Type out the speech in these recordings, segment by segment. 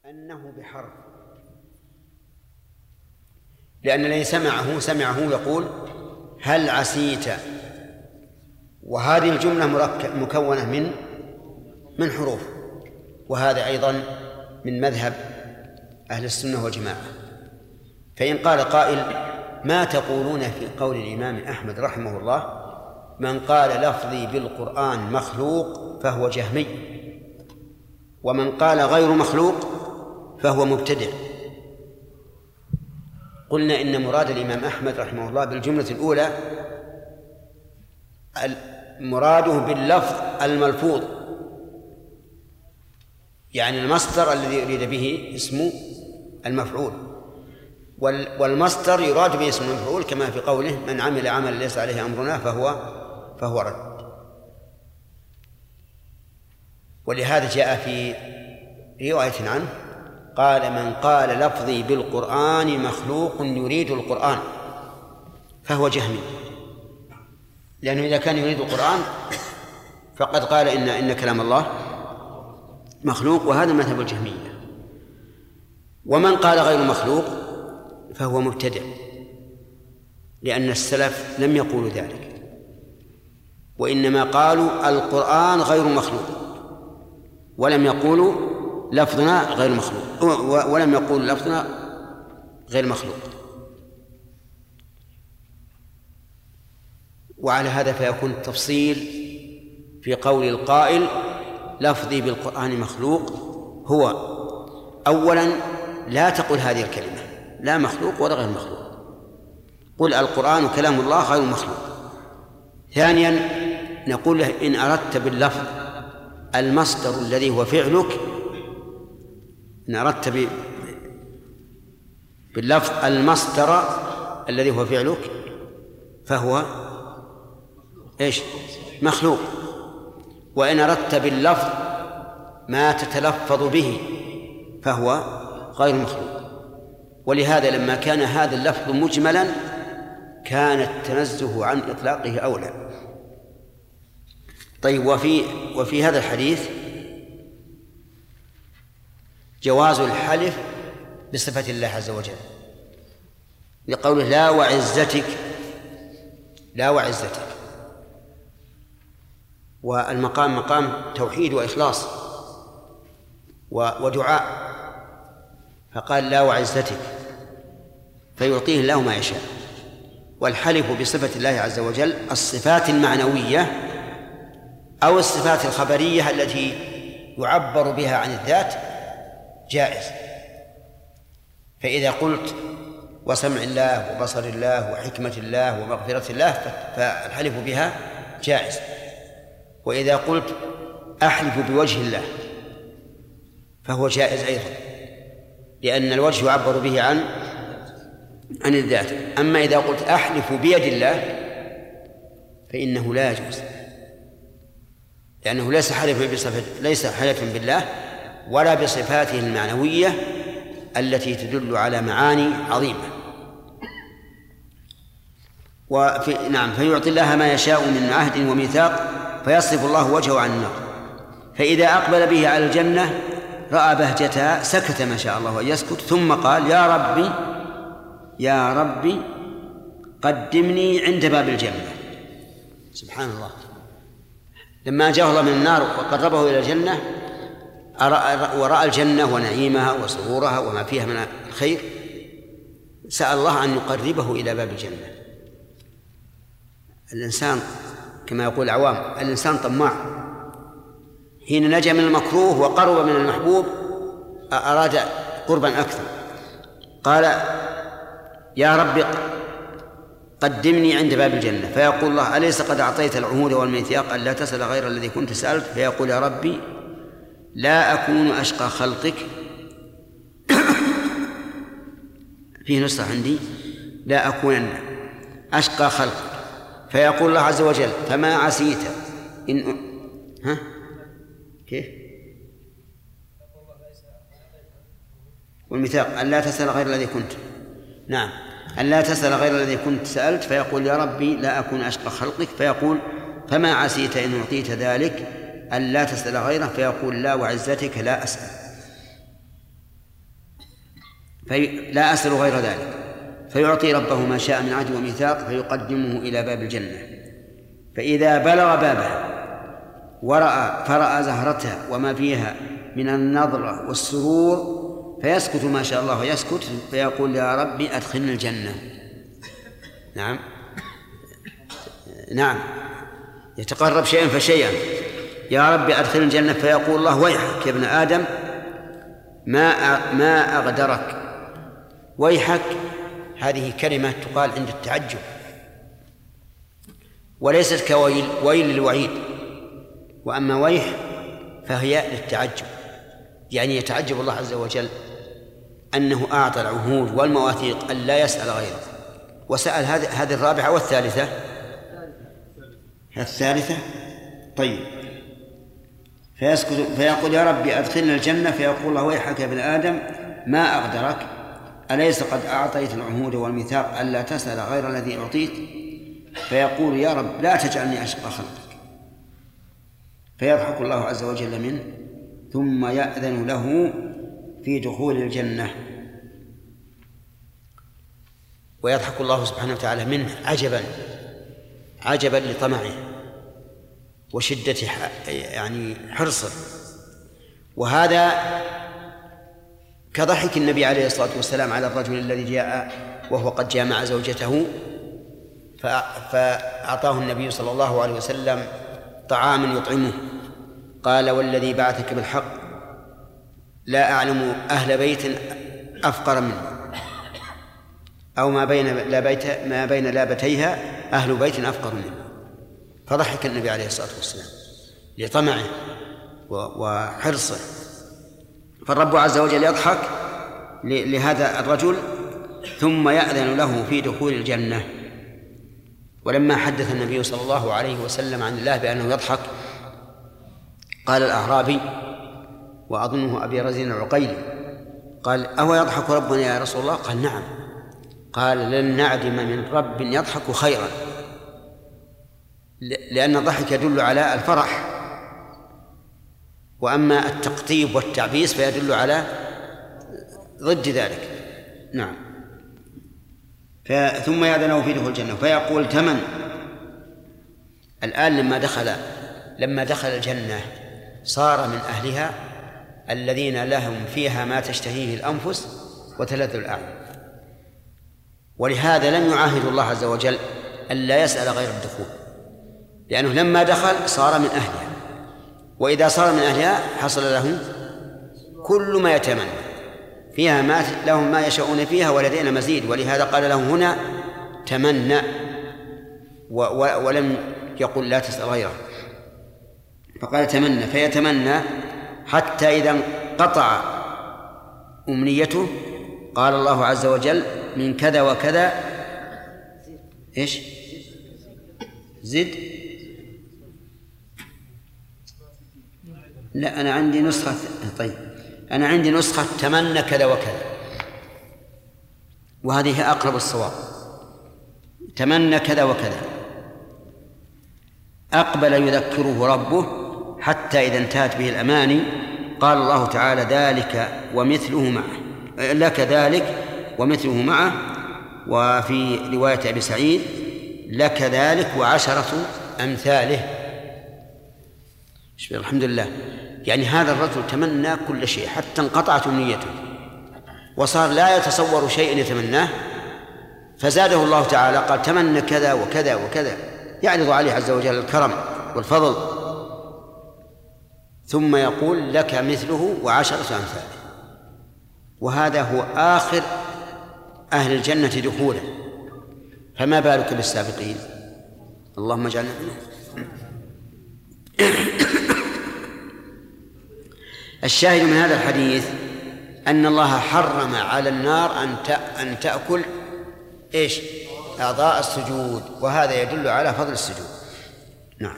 أنه بحرف، لأن الذي سمعه يقول هل عسيت، وهذه الجملة مكونة من حروف، وهذا أيضا من مذهب أهل السنة والجماعة. فإن قال قائل ما تقولون في قول الإمام أحمد رحمه الله من قال لفظي بالقرآن مخلوق فهو جهمي، ومن قال غير مخلوق فهو مبتدع؟ قلنا إن مراد الإمام أحمد رحمه الله بالجملة الأولى مراده باللفظ الملفوظ، يعني المصدر الذي يريد به اسم المفعول، والمصدر يراد به اسم المفعول كما في قوله من عمل عملا ليس عليه أمرنا فهو رد. ولهذا جاء في رواية عنه قال من قال لفظي بالقرآن مخلوق يريد القرآن فهو جهمي، لأنه إذا كان يريد القرآن فقد قال إن كلام الله مخلوق، وهذا مذهب الجهمية. ومن قال غير مخلوق فهو مبتدع، لأن السلف لم يقولوا ذلك، وإنما قالوا القرآن غير مخلوق، ولم يقولوا لفظنا غير مخلوق، ولم يقولوا لفظنا غير مخلوق. وعلى هذا فيكون التفصيل في قول القائل لفظي بالقرآن مخلوق هو أولا لا تقل هذه الكلمة لا مخلوق ولا غير مخلوق، قل القرآن كلام الله غير مخلوق. ثانيا نقول له إن أردت باللفظ المصدر الذي هو فعلك، إن أردت باللفظ المصدر الذي هو فعلك فهو إيش؟ مخلوق. وإن أردت باللفظ ما تتلفظ به فهو غير مخلوق. ولهذا لما كان هذا اللفظ مجملا كان التنزه عن إطلاقه أولى. طيب، وفي هذا الحديث جواز الحلف بصفة الله عز وجل لقوله لا وعزتك، لا وعزتك، والمقام مقام توحيد وإخلاص ودعاء، فقال لا وعزتك فيعطيه الله ما يشاء. والحلف بصفة الله عز وجل الصفات المعنوية أو الصفات الخبرية التي يعبر بها عن الذات جائز. فإذا قلت وسمع الله وبصر الله وحكمة الله ومغفرة الله فالحلف بها جائز. وإذا قلت أحلف بوجه الله فهو جائز أيضا، لأن الوجه يعبر به عن الذات. أما إذا قلت أحلف بيد الله فإنه لا يجوز، لأنه ليس حلف بالله ولا بصفاته المعنوية التي تدل على معاني عظيمة. نعم، فيعطي الله ما يشاء من عهد وميثاق فيصرف الله وجهه عن النار. فإذا أقبل به على الجنة رأى بهجتها سكت ما شاء الله أن يسكت، ثم قال يا ربي قدمني عند باب الجنة. سبحان الله، لما جاء الله من النار وقربه إلى الجنة ورأى الجنة ونعيمها وسرورها وما فيها من الخير سأل الله أن يقربه إلى باب الجنة. الإنسان كما يقول العوام الإنسان طماع، حين نجا من المكروه وقرب من المحبوب أراد قربا أكثر. قال يا رب قدمني عند باب الجنة، فيقول الله أليس قد أعطيت العهود والميثاق ألا تسأل غير الذي كنت سألت؟ فيقول يا ربي لا أكون أشقى خلقك فيه نسخة عندي لا أكونن أشقى خلقك. فيقول الله عز وجل فما عسيت إن كيف والميثاق ألا تسأل غير الذي كنت، نعم، ألا تسأل غير الذي كنت سألت. فيقول يا ربي لا أكون أشقى خلقك. فيقول فما عسيت إن أعطيت ذلك ألا تسأل غيره؟ فيقول لا وعزتك لا أسأل. لا أسأل غير ذلك، فيعطي ربه ما شاء من عهد وميثاق فيقدمه إلى باب الجنة، فإذا بلغ بابها فرأى زهرتها وما فيها من النظرة والسرور فيسكت ما شاء الله ويسكت، فيقول يا ربي أدخلني الجنة. نعم يتقرب شيئا فشيئا، يا ربي أدخلني الجنة، فيقول الله ويحك يا ابن آدم ما أغدرك. ويحك هذه كلمة تقال عند التعجب، وليست كويل، ويل للوعيد، وأما ويح فهي للتعجب، يعني يتعجب الله عز وجل أنه أعطى العهود والمواثيق أن لا يسأل غيره، وسأل هذه الرابعة والثالثة. الثالثة طيب، فيسكت فيقول يا ربي أدخلنا الجنة، فيقول الله ويحك يا ابن آدم ما أقدرك، أليس قد أعطيت العهود والميثاق ألا تسأل غير الذي أعطيت؟ فيقول يا رب لا تجعلني أشقى خلقك، فيضحك الله عز وجل منه ثم يأذن له في دخول الجنة. ويضحك الله سبحانه وتعالى منه عجبا لطمعه وشدة يعني حرصه، وهذا كضحك النبي عليه الصلاة والسلام على الرجل الذي جاء وهو قد جامع زوجته فأعطاه النبي صلى الله عليه وسلم طعاما يطعمه، قال والذي بعثك بالحق لا أعلم أهل بيت أفقر منه، أو ما بين لابتيها أهل بيت أفقر منه. فضحك النبي عليه الصلاة والسلام لطمعه وحرصه، فالرب عز وجل يضحك لهذا الرجل ثم يأذن له في دخول الجنة. ولما حدث النبي صلى الله عليه وسلم عن الله بأنه يضحك قال الأعرابي وأظنه أبي رزين العقيلي قال أهو يضحك ربنا يا رسول الله؟ قال نعم. قال لن نعدم من رب يضحك خيرا، لأن الضحك يدل على الفرح، وأما التقطيب والتعبيس فيدل على ضد ذلك. نعم. ثم يأذنه في دخول الجنة فيقول تمن. الآن لما دخل الجنة صار من أهلها الذين لهم فيها ما تشتهيه الأنفس وتلذ الأعين، ولهذا لم يعاهد الله عز وجل ألا يسأل غير الدخول، لأنه لما دخل صار من أهلها، وإذا صار من أهلها حصل له كل ما يتمنى فيها، ما لهم ما يشاءون فيها ولدينا مزيد. ولهذا قال له هنا تمنى ولم يقل لا تسأل غيره، فقال تمنى، فيتمنى حتى إذا انقطع أمنيته قال الله عز وجل من كذا وكذا إيش زد. لا أنا عندي نسخة، طيب أنا عندي نسخة تمنى كذا وكذا، وهذه أقرب الصواب. تمنى كذا وكذا أقبل يذكره ربه حتى إذا انتهت به الأماني قال الله تعالى ذلك ومثله معه، لك ذلك ومثله معه. وفي رواية أبي سعيد لك ذلك وعشرة أمثاله. الحمد لله. يعني هذا الرجل تمنى كل شيء حتى انقطعت أمنيته وصار لا يتصور شيء يتمناه، فزاده الله تعالى قال تمنى كذا وكذا وكذا، يعرض عليه عز وجل الكرم والفضل، ثم يقول لك مثله وعشرة أمثاله. وهذا هو آخر أهل الجنة دخولا، فما بالك بالسابقين؟ اللهم اجعلنا منهم. الشاهد من هذا الحديث أن الله حرم على النار أن تأكل إيش؟ أعضاء السجود، وهذا يدل على فضل السجود. نعم.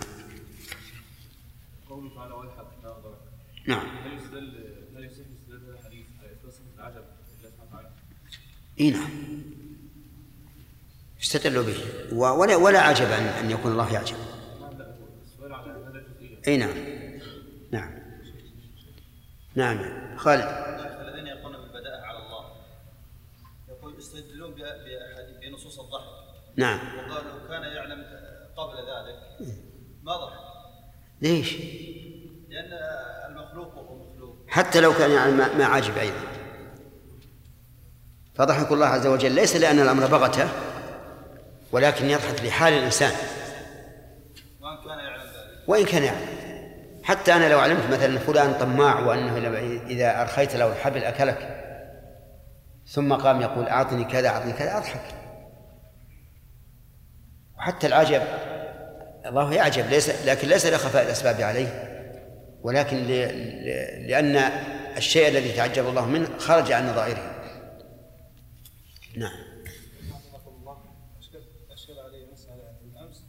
قوله تعالى والحق ناظر. نعم. هل يصح استدلال هذا الحديث على إثبات العجب لله سبحانه وتعالى؟ إيه نعم. استدلوا به ولا عجب أن يكون الله يعجب. السؤال على هذا الجزئية. أي نعم. نعم. خالد. الذين يقولون بالبداءة على الله نعم. وقال لو كان يعلم قبل ذلك ما ضحك. ليش؟ لأن المخلوق هو مخلوق حتى لو كان يعلم ما عجب أيضا. فضحك الله عز وجل ليس لأن الأمر بغته، ولكن يضحك لحال الإنسان وإن كان يعلم. حتى أنا لو علمت مثلا فلان طماع وأنه إذا أرخيت له الحبل أكلك، ثم قام يقول أعطني كذا أعطني كذا، أضحك. وحتى العجب الله يعجب، لكن ليس لخفاء الأسباب عليه، ولكن لأن الشيء الذي تعجب الله منه خرج عن نظائره. نعم. أشكل عليه مسألة بالأمس،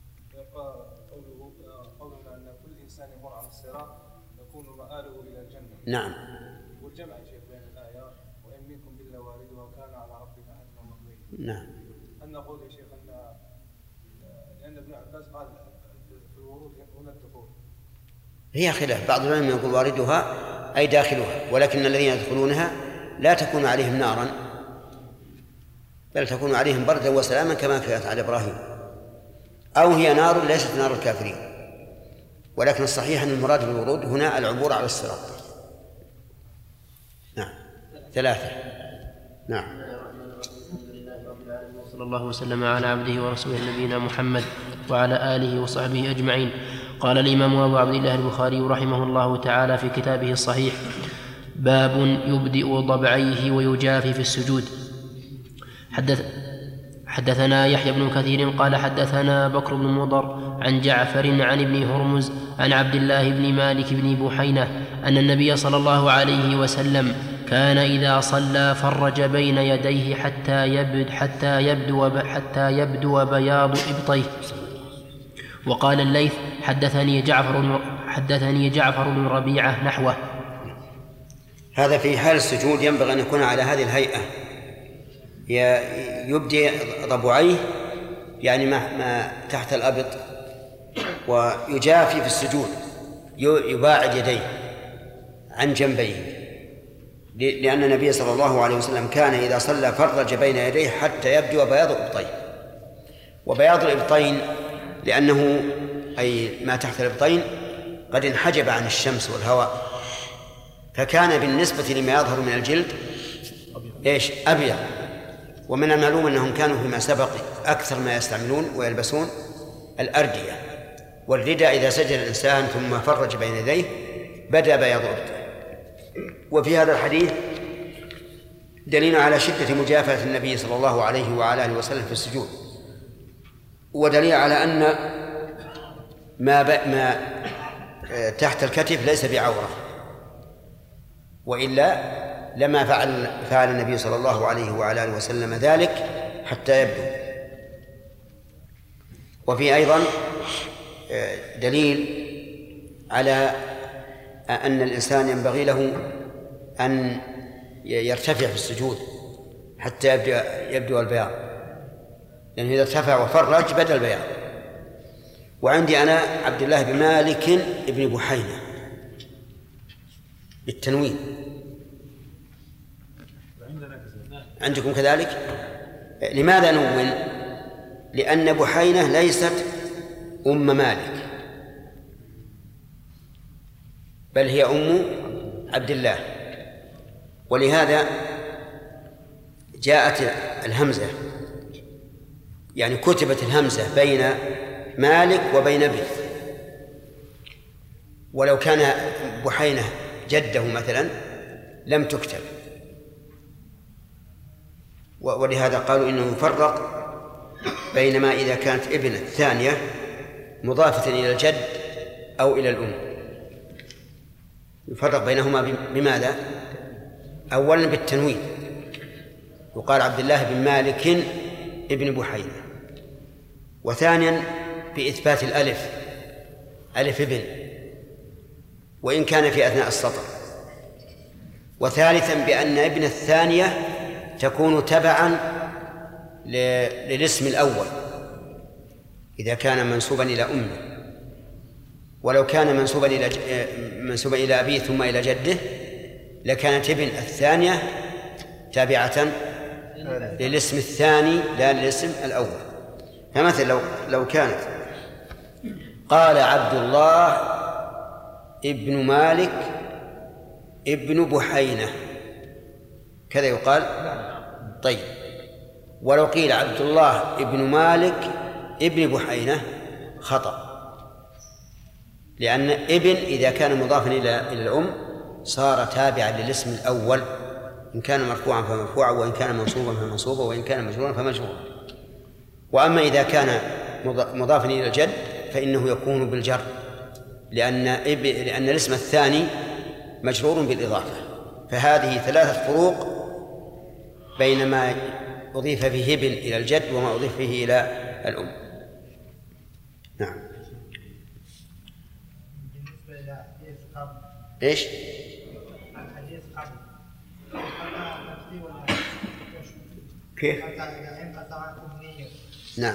قولنا أن كل إنسان يمر على الصراط يكون مآله إلى الجنة. نعم. والجمع يا شيخ بين الآية وإن منكم إلا واردها كان على ربك حتما مقضيا. نعم. أن نقول يا شيخ أن لأن ابن عباس قال في الورود هنا الدخول. هي خلاف، بعض العلماء يقول واردها أي داخلها، ولكن الذين يدخلونها لا تكون عليهم نارا، بل تكون عليهم بردا وسلاما كما كانت على إبراهيم، أو هي نار ليست نار الكافرين. ولكن الصحيح أن المراد بالورود هنا العبور على الصراط. نعم. 3. نعم. صلى الله وسلم على عبده ورسوله نبينا محمد وعلى آله وصحبه أجمعين. قال الإمام أبو عبد الله البخاري رحمه الله تعالى في كتابه الصحيح: باب يبدئ ضبعيه ويجافي في السجود. حدثنا يحيى بن كثير قال حدثنا بكر بن مضر عن جعفر عن ابن هرمز عن عبد الله بن مالك بن بحينة أن النبي صلى الله عليه وسلم كان إذا صلى فرج بين يديه حتى يبدو بياض إبطيه. وقال الليث حدثني جعفر بن ربيعة نحوه. هذا في حال السجود ينبغي أن يكون على هذه الهيئة، يبدي ضبعيه يعني ما تحت الأبط، ويجافي في السجود يباعد يديه عن جنبيه، لأن النبي صلى الله عليه وسلم كان إذا صلى فرج بين يديه حتى يبدو بياض إبطيه. وبياض الإبطين لأنه أي ما تحت الإبطين قد انحجب عن الشمس والهواء، فكان بالنسبة لما يظهر من الجلد أبيض. ومن المعلوم أنهم كانوا فيما سبق أكثر ما يستعملون ويلبسون الأردية، والرداء إذا سجد الإنسان ثم فرج بين يديه بدأ بياض إبطيه. وفي هذا الحديث دليل على شدة مجافاة النبي صلى الله عليه وعلى آله وسلم في السجود، ودليل على أن ما تحت الكتف ليس بعورة، وإلا لما فعل النبي صلى الله عليه وعلى آله وسلم ذلك حتى يبدو. وفي أيضا دليل على أن الإنسان ينبغي له أن يرتفع في السجود حتى يبدو البياض، لأنه إذا ارتفع وفرج بدأ البياض. وعندي أنا عبد الله بن مالك بن بحينة بالتنوين، عندكم كذلك؟ لماذا نون؟ لأن بحينة ليست أم مالك، بل هي أم عبد الله، ولهذا جاءت الهمزة، يعني كتبت الهمزة بين مالك وبين ابن. ولو كان بحينة جده مثلا لم تكتب، ولهذا قالوا إنه يفرق بينما إذا كانت ابن الثانية مضافة إلى الجد أو إلى الأم، يفرق بينهما بماذا؟ أولا بالتنوين، وقال عبد الله بن مالك ابن بحينة، وثانيا بإثبات الألف، ألف ابن، وإن كان في أثناء السطر، وثالثا بأن ابن الثانية تكون تبعا للاسم الأول إذا كان منسوبا إلى أمه، ولو كان منسوبا إلى أبيه ثم إلى جده لكانت ابن الثانية تابعة للاسم الثاني لا للاسم الأول. فمثلا لو كانت قال عبد الله ابن مالك ابن بحينة كذا يقال. طيب ولو قيل عبد الله ابن مالك ابن بحينة خطأ، لأن ابن إذا كان مضافا إلى الأم صار تابعا للاسم الأول، إن كان مرفوعا فمرفوعا، وإن كان منصوبا فمنصوبا، وإن كان مجرورا فمجرورا. وأما إذا كان مضافا إلى الجد فإنه يكون بالجر، لأن الاسم الثاني مجرور بالإضافة. فهذه 3 فروق بين ما أضيف فيه ابن إلى الجد وما أضيف فيه إلى الأم. نعم. بالنسبة إلى حديث قبل إيش؟ الحديث قبل كيف؟ نعم.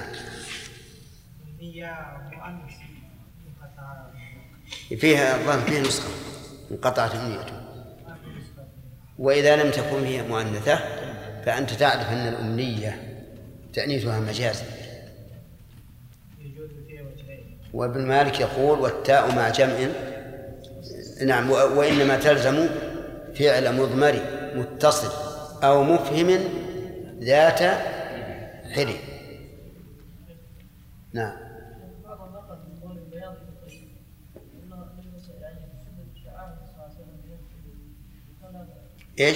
فيها الظاهر فيها نسخة انقطعت أمنيته، وإذا لم تكن هي مؤنثة فأنت تعرف أن الأمنية تأنيثها مجازي. وابن مالك يقول والتاء مع جمع، نعم، وإنما تلزم فعل مضمر متصل أو مفهم ذات حل. نعم. إيش؟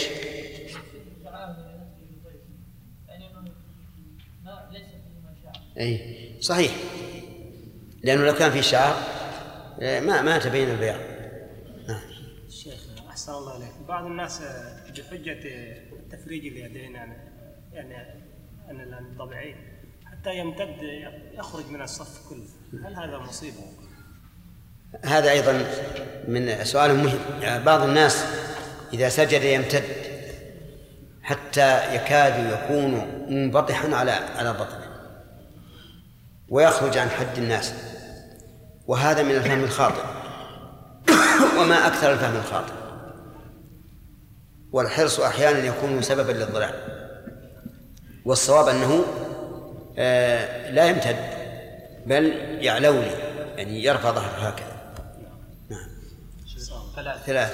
أي صحيح، لأنه لو كان في شعر ما تبين البياض. نعم. الشيخ أحسن الله عليك، بعض الناس بحجة تفريج اليدين يعني أن الضبعين حتى يمتد يخرج من الصف كله، هل هذا مصيبة؟ هذا أيضا من سؤال مهم. يعني بعض الناس إذا سجد يمتد حتى يكاد يكون منبطحا على بطنه ويخرج عن حد الناس، وهذا من الفهم الخاطئ. وما أكثر الفهم الخاطئ، والحرص أحيانا يكون سببا للضلال. والصواب أنه لا يمتد بل يعلولي، يعني يرفع ظهره هكذا. نعم. 3.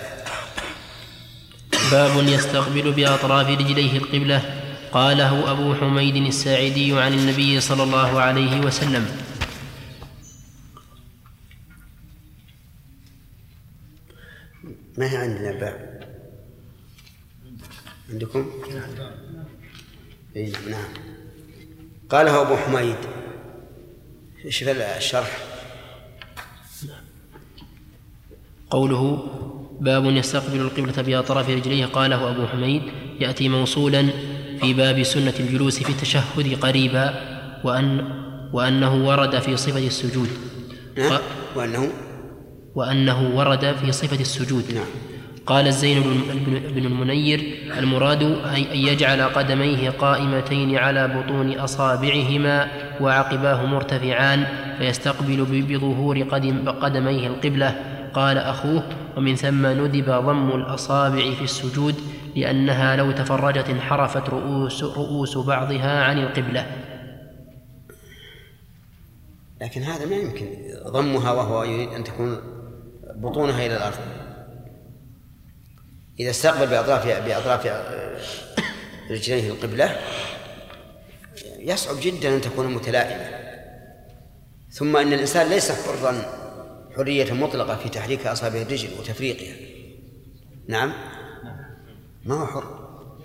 باب يستقبل بأطراف رجليه القبلة. قاله أبو حميد الساعدي عن النبي صلى الله عليه وسلم. ما هي عندنا باب عندكم؟ نعم. قاله أبو حميد. شوف الشرح. قوله باب يستقبل القبلة بأطراف رجليه، قاله أبو حميد، يأتي موصولا في باب سنة الجلوس في التشهد قريبا، وأنه ورد في صفة السجود. وأنه ورد في صفة السجود. نعم. قال الزين بن المنير: المراد أن يجعل قدميه قائمتين على بطون أصابعهما وعقباه مرتفعان، فيستقبل بظهور قدميه القبلة. قال أخوه: ومن ثم ندب ضم الأصابع في السجود، لأنها لو تفرجت انحرفت رؤوس بعضها عن القبلة. لكن هذا ما يمكن ضمها وهو يريد أن تكون بطونها إلى الأرض. إذا استقبل بأطراف رجليه القبلة يصعب جدا أن تكون متلائمة. ثم أن الإنسان ليس حرا حرية مطلقة في تحريك أصابع الرجل وتفريقها. نعم، ما هو حر،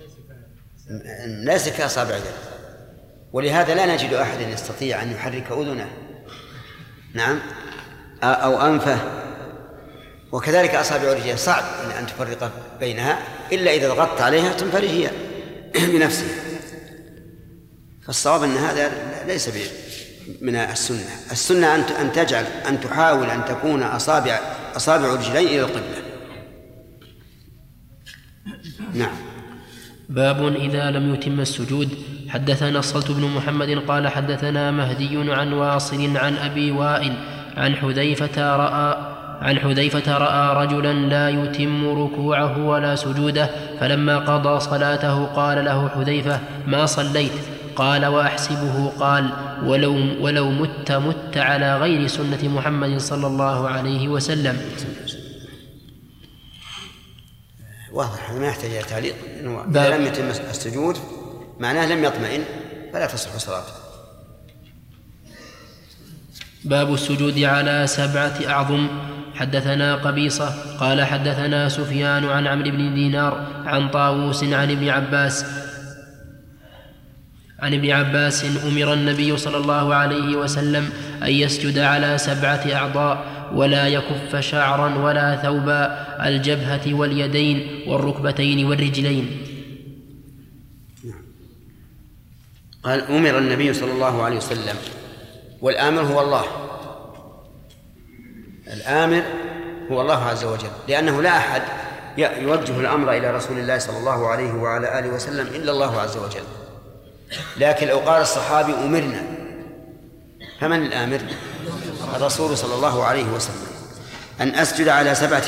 ليس كأصابع اليد. ولهذا لا نجد أحد يستطيع أن يحرك أذنه، نعم، أو أنفه. وكذلك أصابع الرجل صعب أن تفرق بينها إلا إذا ضغطت عليها تنفرج هي بنفسها. فالصواب أن هذا ليس من السنة. السنة أن تحاول أن تكون أصابع الرجلين إلى القبلة. نعم. باب إذا لم يتم السجود. حدثنا الصلت بن محمد قال حدثنا مهدي عن واصل عن أبي وائل عن حذيفة رأى رجلا لا يتم ركوعه ولا سجوده، فلما قضى صلاته قال له حذيفة: ما صليت؟ قال وأحسبه قال ولو مت على غير سنة محمد صلى الله عليه وسلم. واضح، ما يحتاج إلى تعليق. إذا لم يتم السجود معناه لم يطمئن فلا تصح صلاته. باب السجود على 7 أعظم. حدثنا قبيصة قال حدثنا سفيان عن عمرو بن دينار عن طاووس عن ابن عباس أمر النبي صلى الله عليه وسلم أن يسجد على 7 أعضاء ولا يكف شعرا ولا ثوبا، الجبهة واليدين والركبتين والرجلين. قال أمر النبي صلى الله عليه وسلم، والآمر هو الله، الآمر هو الله عز وجل، لأنه لا أحد يوجه الأمر إلى رسول الله صلى الله عليه وعلى آله وسلم إلا الله عز وجل. لكن لو قال الصحابي أمرنا، فمن الآمر؟ الرسول صلى الله عليه وسلم، أن أسجد على 7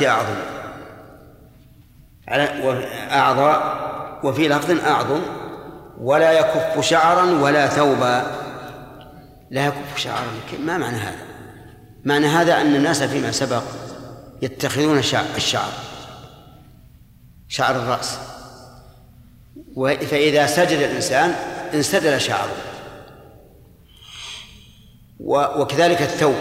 أعضاء وفي لفظ أعظم، ولا يكف شعرا ولا ثوبا. لا يكف شعرا، ما معنى هذا؟ معنى هذا أن الناس فيما سبق يتخذون شعر الرأس، فإذا سجد الإنسان انسدل شعره، وكذلك الثوب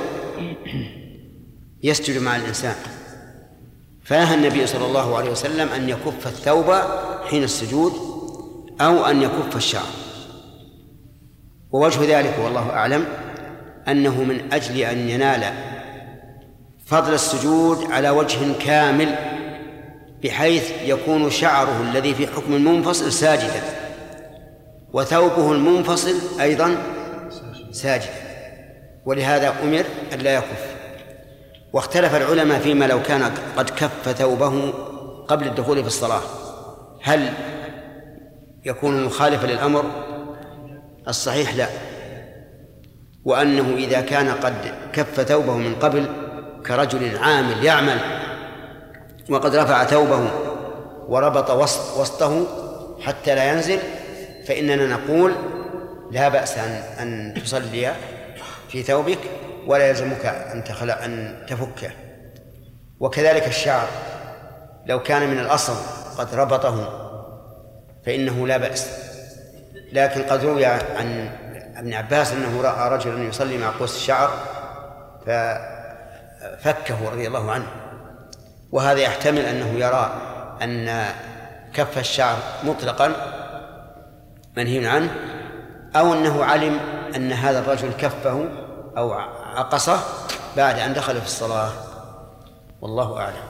يسجد مع الإنسان، فنهى النبي صلى الله عليه وسلم أن يكف الثوب حين السجود أو أن يكف الشعر. ووجه ذلك والله أعلم أنه من أجل أن ينال فضل السجود على وجه كامل، بحيث يكون شعره الذي في حكم المنفصل ساجدا، وثوبه المنفصل أيضا ساجدا، ولهذا أمر أن لا يكف. واختلف العلماء فيما لو كان قد كف ثوبه قبل الدخول في الصلاة، هل يكون مخالفا للأمر؟ الصحيح لا، وأنه إذا كان قد كف ثوبه من قبل كرجل عامل يعمل وقد رفع ثوبه وربط وسطه حتى لا ينزل، فإننا نقول لا بأس أن تصلي في ثوبك ولا يلزمك أن تفكه. وكذلك الشعر لو كان من الأصل قد ربطه فإنه لا بأس، لكن قد روي عن ابن عباس أنه رأى رجلا يصلي مع قوس الشعر ففكه رضي الله عنه، وهذا يحتمل أنه يرى أن كف الشعر مطلقا منهي عنه، أو أنه علم أن هذا الرجل كفه أو عقصه بعد أن دخل في الصلاة، والله أعلم.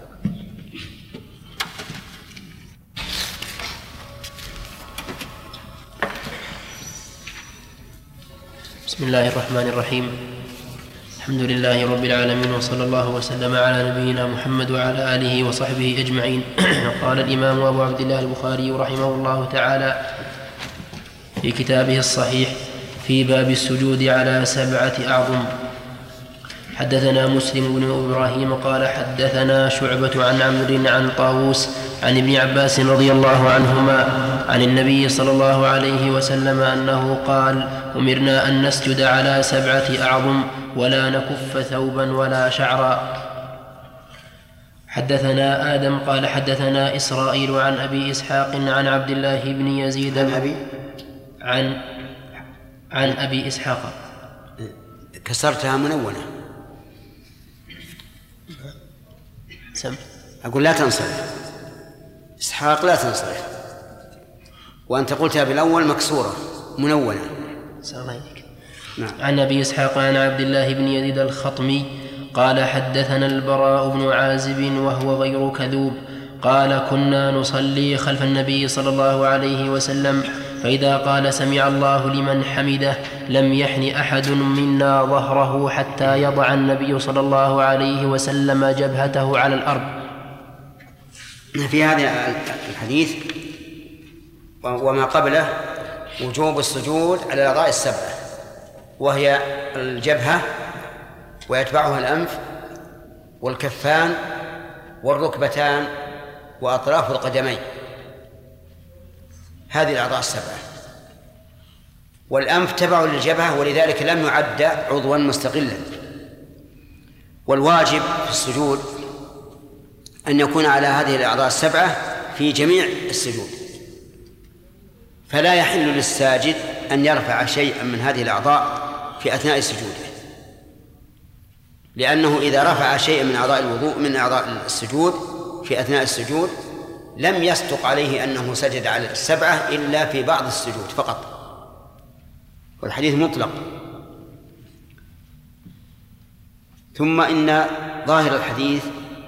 بسم الله الرحمن الرحيم. الحمد لله رب العالمين، وصلى الله وسلم على نبينا محمد وعلى آله وصحبه أجمعين. قال الإمام أبو عبد الله البخاري رحمه الله تعالى في كتابه الصحيح في باب السجود على 7 أعظم. حدثنا مسلم بن إبراهيم قال حدثنا شعبة عن عمرو عن طاووس عن ابن عباس رضي الله عنهما عن النبي صلى الله عليه وسلم أنه قال: أمرنا أن نسجد على 7 أعظم ولا نكف ثوبا ولا شعرا. حدثنا آدم قال حدثنا إسرائيل عن أبي إسحاق عن عبد الله بن يزيد عن أبي إسحاق. كسرتها منونة. سم. أقول لا تنصرف، إسحاق لا تنصرف، وأنت قلتها بالأول مكسورة منونة. نعم. عن أبي إسحاق عن عبد الله بن يزيد الخطمي قال حدثنا البراء بن عازب وهو غير كذوب قال: كنا نصلي خلف النبي صلى الله عليه وسلم، فإذا قال سمع الله لمن حمده لم يحن أحد منا ظهره حتى يضع النبي صلى الله عليه وسلم جبهته على الأرض. في هذا الحديث وما قبله وجوب السجود على الأعضاء 7، وهي الجبهة ويتبعها الأنف والكفان والركبتان وأطراف القدمين، هذه الأعضاء 7. والأنف تبع للجبهة، ولذلك لم يعد عضوا مستقلا. والواجب في السجود أن يكون على هذه الأعضاء السبعة في جميع السجود، فلا يحل للساجد أن يرفع شيئا من هذه الأعضاء في أثناء سجوده، لأنه إذا رفع شيئا من أعضاء الوضوء من أعضاء السجود في أثناء السجود لم يصدق عليه أنه سجد على السبعة إلا في بعض السجود فقط، والحديث مطلق. ثم إن ظاهر الحديث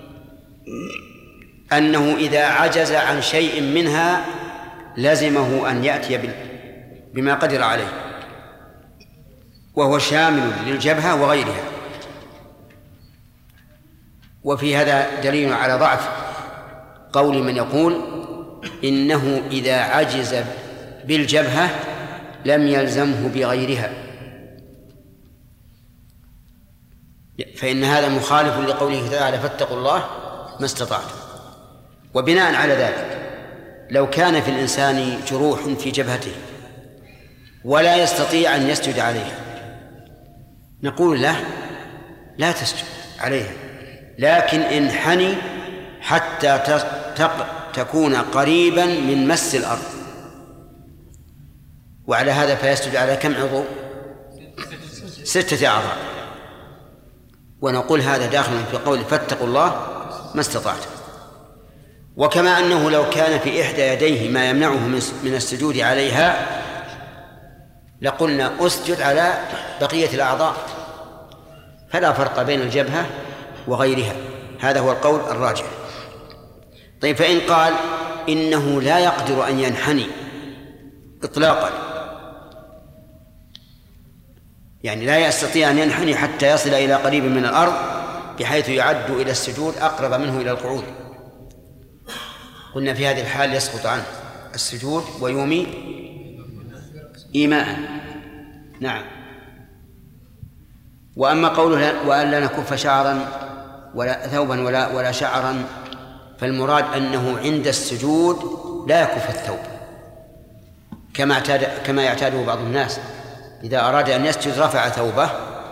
أنه إذا عجز عن شيء منها لزمه أن يأتي بما قدر عليه، وهو شامل للجبهة وغيرها. وفي هذا دليل على ضعف قول من يقول إنه إذا عجز بالجبهة لم يلزمه بغيرها، فإن هذا مخالف لقوله تعالى فاتقوا الله ما استطعتم. وبناء على ذلك لو كان في الإنسان جروح في جبهته ولا يستطيع أن يسجد عليها نقول له لا تسجد عليها، لكن انحني حتى تكون قريبا من مس الأرض، وعلى هذا فيسجد على كم عضو؟ 6 أعضاء. ونقول هذا داخل في قول فاتقوا الله ما استطعتم. وكما أنه لو كان في إحدى يديه ما يمنعه من السجود عليها لقلنا أسجد على بقية الأعضاء، فلا فرق بين الجبهة وغيرها. هذا هو القول الراجح. طيب، فإن قال إنه لا يقدر أن ينحني إطلاقا، يعني لا يستطيع أن ينحني حتى يصل إلى قريب من الأرض بحيث يعد إلى السجود أقرب منه إلى القعود، قلنا في هذه الحال يسقط عنه السجود ويومي إيماء. نعم. وأما قوله وأن لا نكف شعرا ولا ثوبا ولا شعرا، فالمراد أنه عند السجود لا يكف الثوب كما يعتاده بعض الناس، إذا أراد أن يسجد رفع ثوبه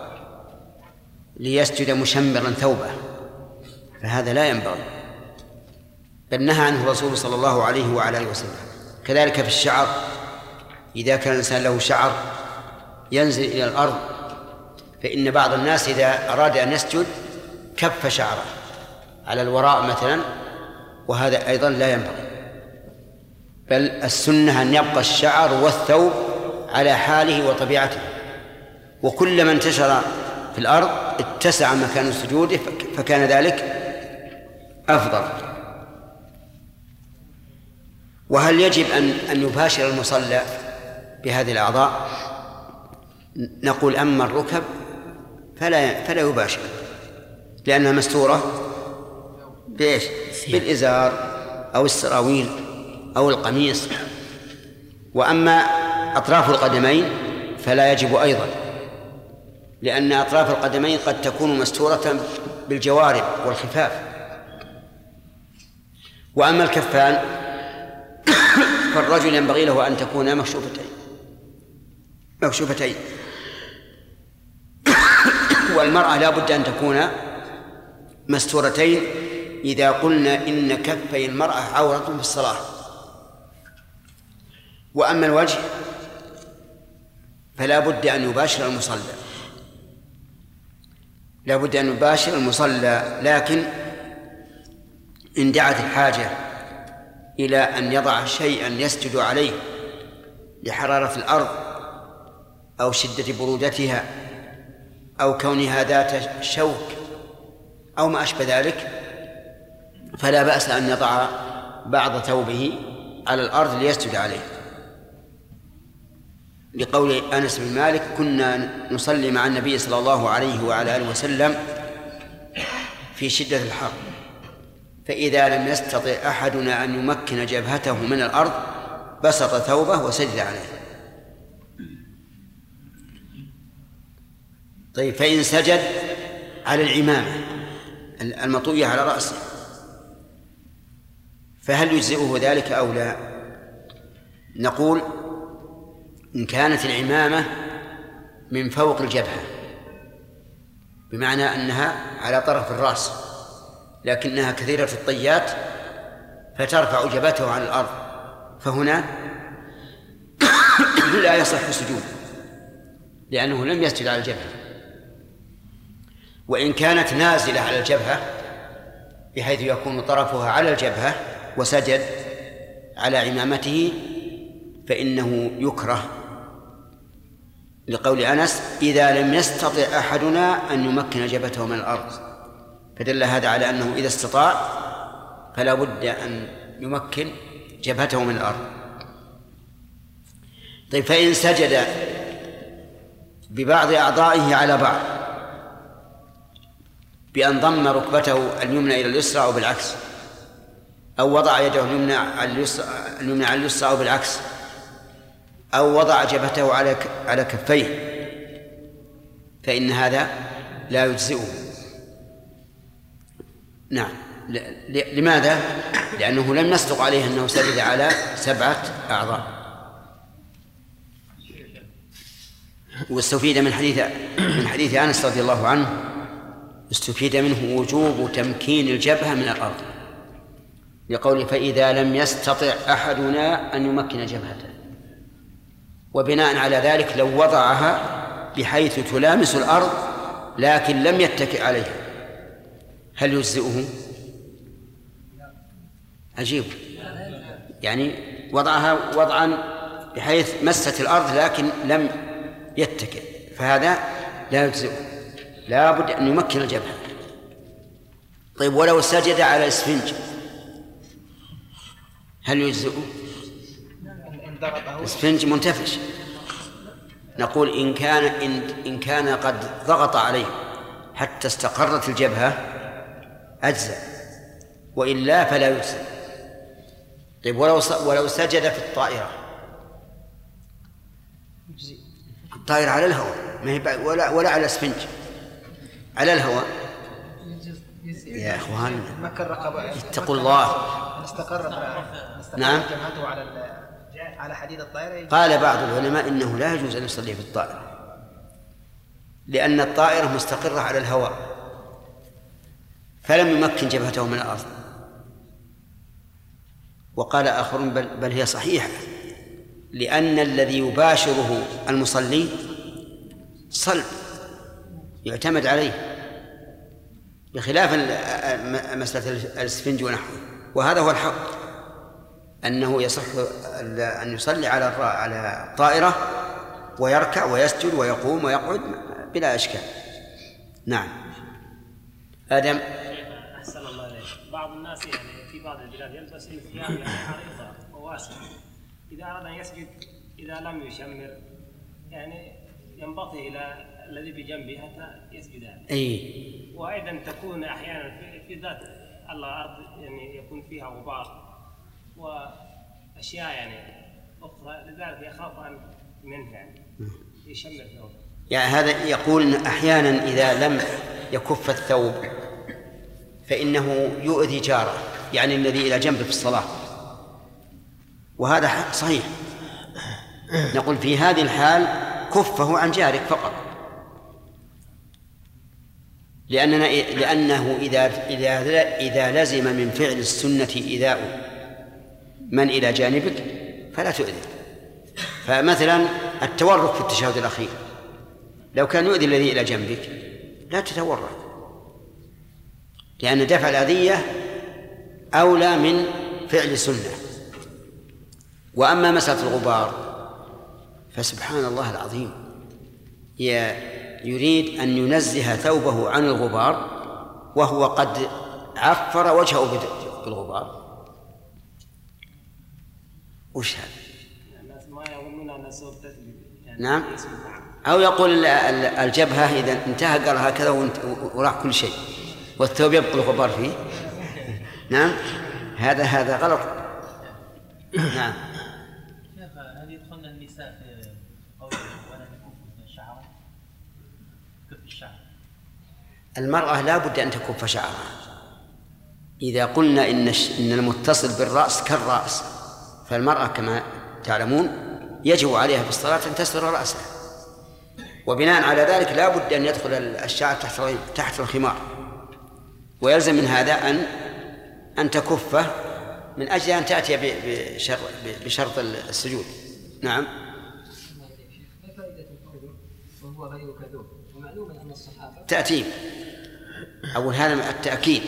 ليسجد مشمرا ثوبه، فهذا لا ينبغي، بل نهى عنه الرسول صلى الله عليه وعلى آله وسلم. كذلك في الشعر، إذا كان الإنسان له شعر ينزل إلى الأرض، فإن بعض الناس إذا أراد أن يسجد كف شعره على الوراء مثلا، وهذا أيضا لا ينبغي، بل السنة أن يبقى الشعر والثوب على حاله وطبيعته، وكلما انتشر في الأرض اتسع مكان سجوده فكان ذلك أفضل. وهل يجب أن يباشر المصلى بهذه الأعضاء؟ نقول أما الركب فلا يباشر، لأنها مستورة بإيش؟ بالإزار أو السراويل أو القميص. وأما أطراف القدمين فلا يجب أيضا، لأن أطراف القدمين قد تكون مستورة بالجوارب والخفاف. وأما الكفان فالرجل ينبغي له أن تكون مكشوفتين والمرأة لا بد أن تكون مستورتين إذا قلنا إن كفي المرأة عورة في الصلاة. وأما الوجه فلا بد أن يباشر المصلى، لا بد أن يباشر المصلى، لكن إن دعت الحاجة إلى أن يضع شيئا يسجد عليه لحرارة الأرض أو شدة برودتها أو كونها ذات شوك أو ما أشبه ذلك، فلا بأس أن يضع بعض ثوبه على الأرض ليسجد عليه، لقول أنس بن مالك كنا نصلي مع النبي صلى الله عليه وعلى آله وسلم في شدة الحر، فإذا لم يستطع أحدنا أن يمكن جبهته من الأرض بسط ثوبه وسجد عليه. طيب، فإن سجد على العمامة المطوية على رأسه فهل يجزئه ذلك أو لا؟ نقول إن كانت العمامة من فوق الجبهة بمعنى أنها على طرف الرأس لكنها كثيرة الطيات فترفع جبهته عن الأرض، فهنا لا يصح سجود لأنه لم يسجد على الجبهة. وإن كانت نازلة على الجبهة بحيث يكون طرفها على الجبهة وسجد على عمامته فإنه يكره، لقول أنس: إذا لم يستطع أحدنا أن يمكن جبهته من الأرض، فدل هذا على أنه إذا استطاع فلا بد أن يمكن جبهته من الأرض. طيب، فإن سجد ببعض أعضائه على بعض بأن ضم ركبته اليمنى إلى اليسرى أو بالعكس، أو وضع يده اليمنى على اليسرى أو بالعكس، أو وضع جبهته على كفيه، فإن هذا لا يجزئه. نعم. لماذا؟ لأنه لم يصدق عليه أنه سجد على 7 أعضاء. واستفيد من حديث أنس رضي الله عنه، استفيد منه وجوب تمكين الجبهة من الأرض، لقوله: فإذا لم يستطع أحدنا أن يمكن جبهته. وبناء على ذلك لو وضعها بحيث تلامس الأرض لكن لم يتكئ عليها هل يجزئه؟ عجيب، يعني وضعها وضعا بحيث مست الأرض لكن لم يتكئ، فهذا لا يجزئه، لا بد أن يمكن الجبهة. طيب، ولو سجد على الإسفنج هل يجزئه؟ الإسفنج منتفش، نقول إن كان قد ضغط عليه حتى استقرت الجبهة أجزأ، وإلا فلا يجزئ. طيب، ولو سجد في الطائرة، الطائرة على الهواء ما هي ولا على الإسفنج، على الهواء. يا إخوان اتقوا الله. نعم. على حديد الطائرة. قال بعض العلماء إنه لا يجوز أن يصلي في الطائرة لأن الطائرة مستقرة على الهواء فلم يمكن جبهته من الأرض. وقال آخرون بل هي صحيحة، لأن الذي يباشره المصلي صلب يعتمد عليه، بخلاف مسألة الإسفنج ونحوه. وهذا هو الحق، أنه يصح أن يصلي على الطائرة ويركع ويسجد ويقوم ويقعد بلا إشكال. نعم. آدم. أحسن الله عليك. بعض الناس يعني في بعض البلاد يلبس الثياب يعني عريضة وواسعة، إذا أراد أن يسجد إذا لم يشمر يعني ينبطي إلى الذي بجنبه حتى يسجد عليه. وأيضا تكون أحيانا في ذات الأرض يعني يكون فيها غبار وأشياء يعني أخرى، لذلك يخاف منه يعني يشمر ثوبه. يعني هذا يقول إن أحيانا إذا لم يكف الثوب فإنه يؤذي جاره، يعني الذي إلى جنبه في الصلاة، وهذا صحيح. نقول في هذه الحال كفه عن جارك فقط، لأنه إذا لزم من فعل السنة إيذاء من إلى جانبك فلا تؤذي. فمثلا التورك في التشهد الأخير لو كان يؤذي الذي إلى جنبك لا تتورك، لأن دفع الأذية أولى من فعل سنة. وأما مسألة الغبار فسبحان الله العظيم يريد أن ينزه ثوبه عن الغبار وهو قد عفر وجهه بالغبار. وش هذا؟ الناس ما يظنون أن الثوب تثبت. نعم. أو يقول الجبهة إذا انتهى قال هكذا وراح كل شيء والثوب يبقى الغبار فيه. نعم، هذا غلط. نعم. شيخ، هل يدخلن النساء في قوله ولا يكف شعره؟ كف الشعر. المرأة لا بد أن تكف شعرها. إذا قلنا إن المتصل بالرأس كالرأس، فالمرأة كما تعلمون يجب عليها في الصلاة أن تستر رأسها، وبناء على ذلك لا بد أن يدخل الشعر تحت الخمار، ويلزم من هذا أن تكفه من أجل أن تأتي بشرط السجود. نعم. ما فائدة القول وهو غير كذوب؟ ومعلوم أن الصحابة تأتيب أول هذا التأكيد.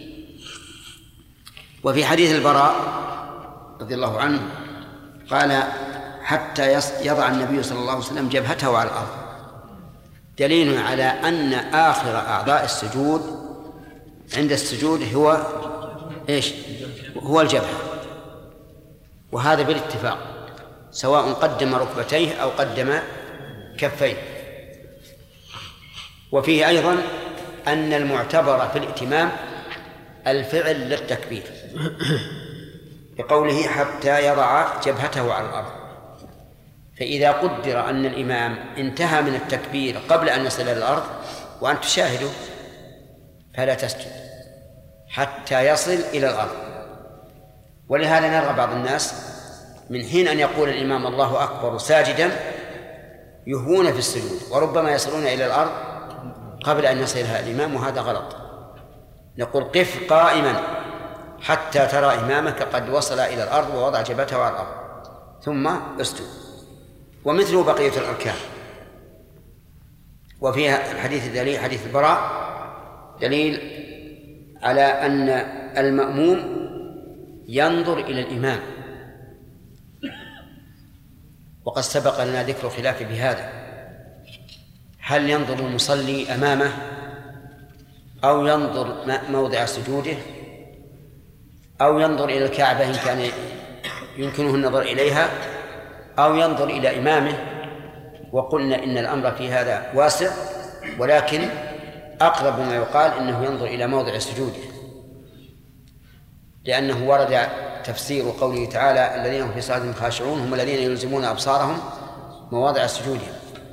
وفي حديث البراء رضي الله عنه قال حتى يضع النبي صلى الله عليه وسلم جبهته على الأرض، دليل على أن آخر أعضاء السجود عند السجود هو إيش؟ هو الجبهة، وهذا بالاتفاق سواء قدم ركبتيه أو قدم كفيه. وفيه أيضا أن المعتبر في الائتمام الفعل للتكبير بقوله حتى يضع جبهته على الأرض، فإذا قدر أن الإمام انتهى من التكبير قبل أن يصل إلى الأرض وأن تشاهده فلا تسجد حتى يصل إلى الأرض. ولهذا نرى بعض الناس من حين أن يقول الإمام الله أكبر ساجدا يهون في السجود، وربما يصلون إلى الأرض قبل أن يصل إلى الإمام، وهذا غلط. نقول قف قائما حتى ترى إمامك قد وصل إلى الأرض ووضع جبهته على الأرض ثم اسجد، ومثله بقية الأركان. وفيها الحديث الدليل حديث البراء دليل على أن المأموم ينظر إلى الإمام، وقد سبق لنا ذكر خلاف بهذا، هل ينظر المصلي أمامه أو ينظر موضع سجوده أو ينظر إلى الكعبة إن كان يمكنه النظر إليها أو ينظر إلى إمامه. وقلنا إن الأمر في هذا واسع، ولكن أقرب ما يقال إنه ينظر إلى موضع سجوده، لأنه ورد تفسير قوله تعالى الذين هم في صلاتهم خاشعون هم الذين يلزمون أبصارهم مواضع سجودهم.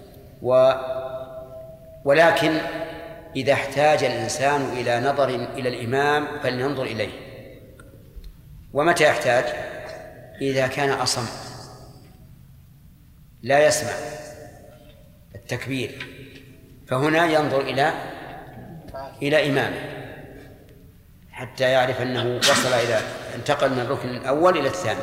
ولكن إذا احتاج الإنسان إلى نظر إلى الإمام فلينظر إليه. ومتى يحتاج؟ إذا كان أصم لا يسمع التكبير، فهنا ينظر إلى إمامه حتى يعرف أنه وصل إلى انتقل من الركن الأول إلى الثاني.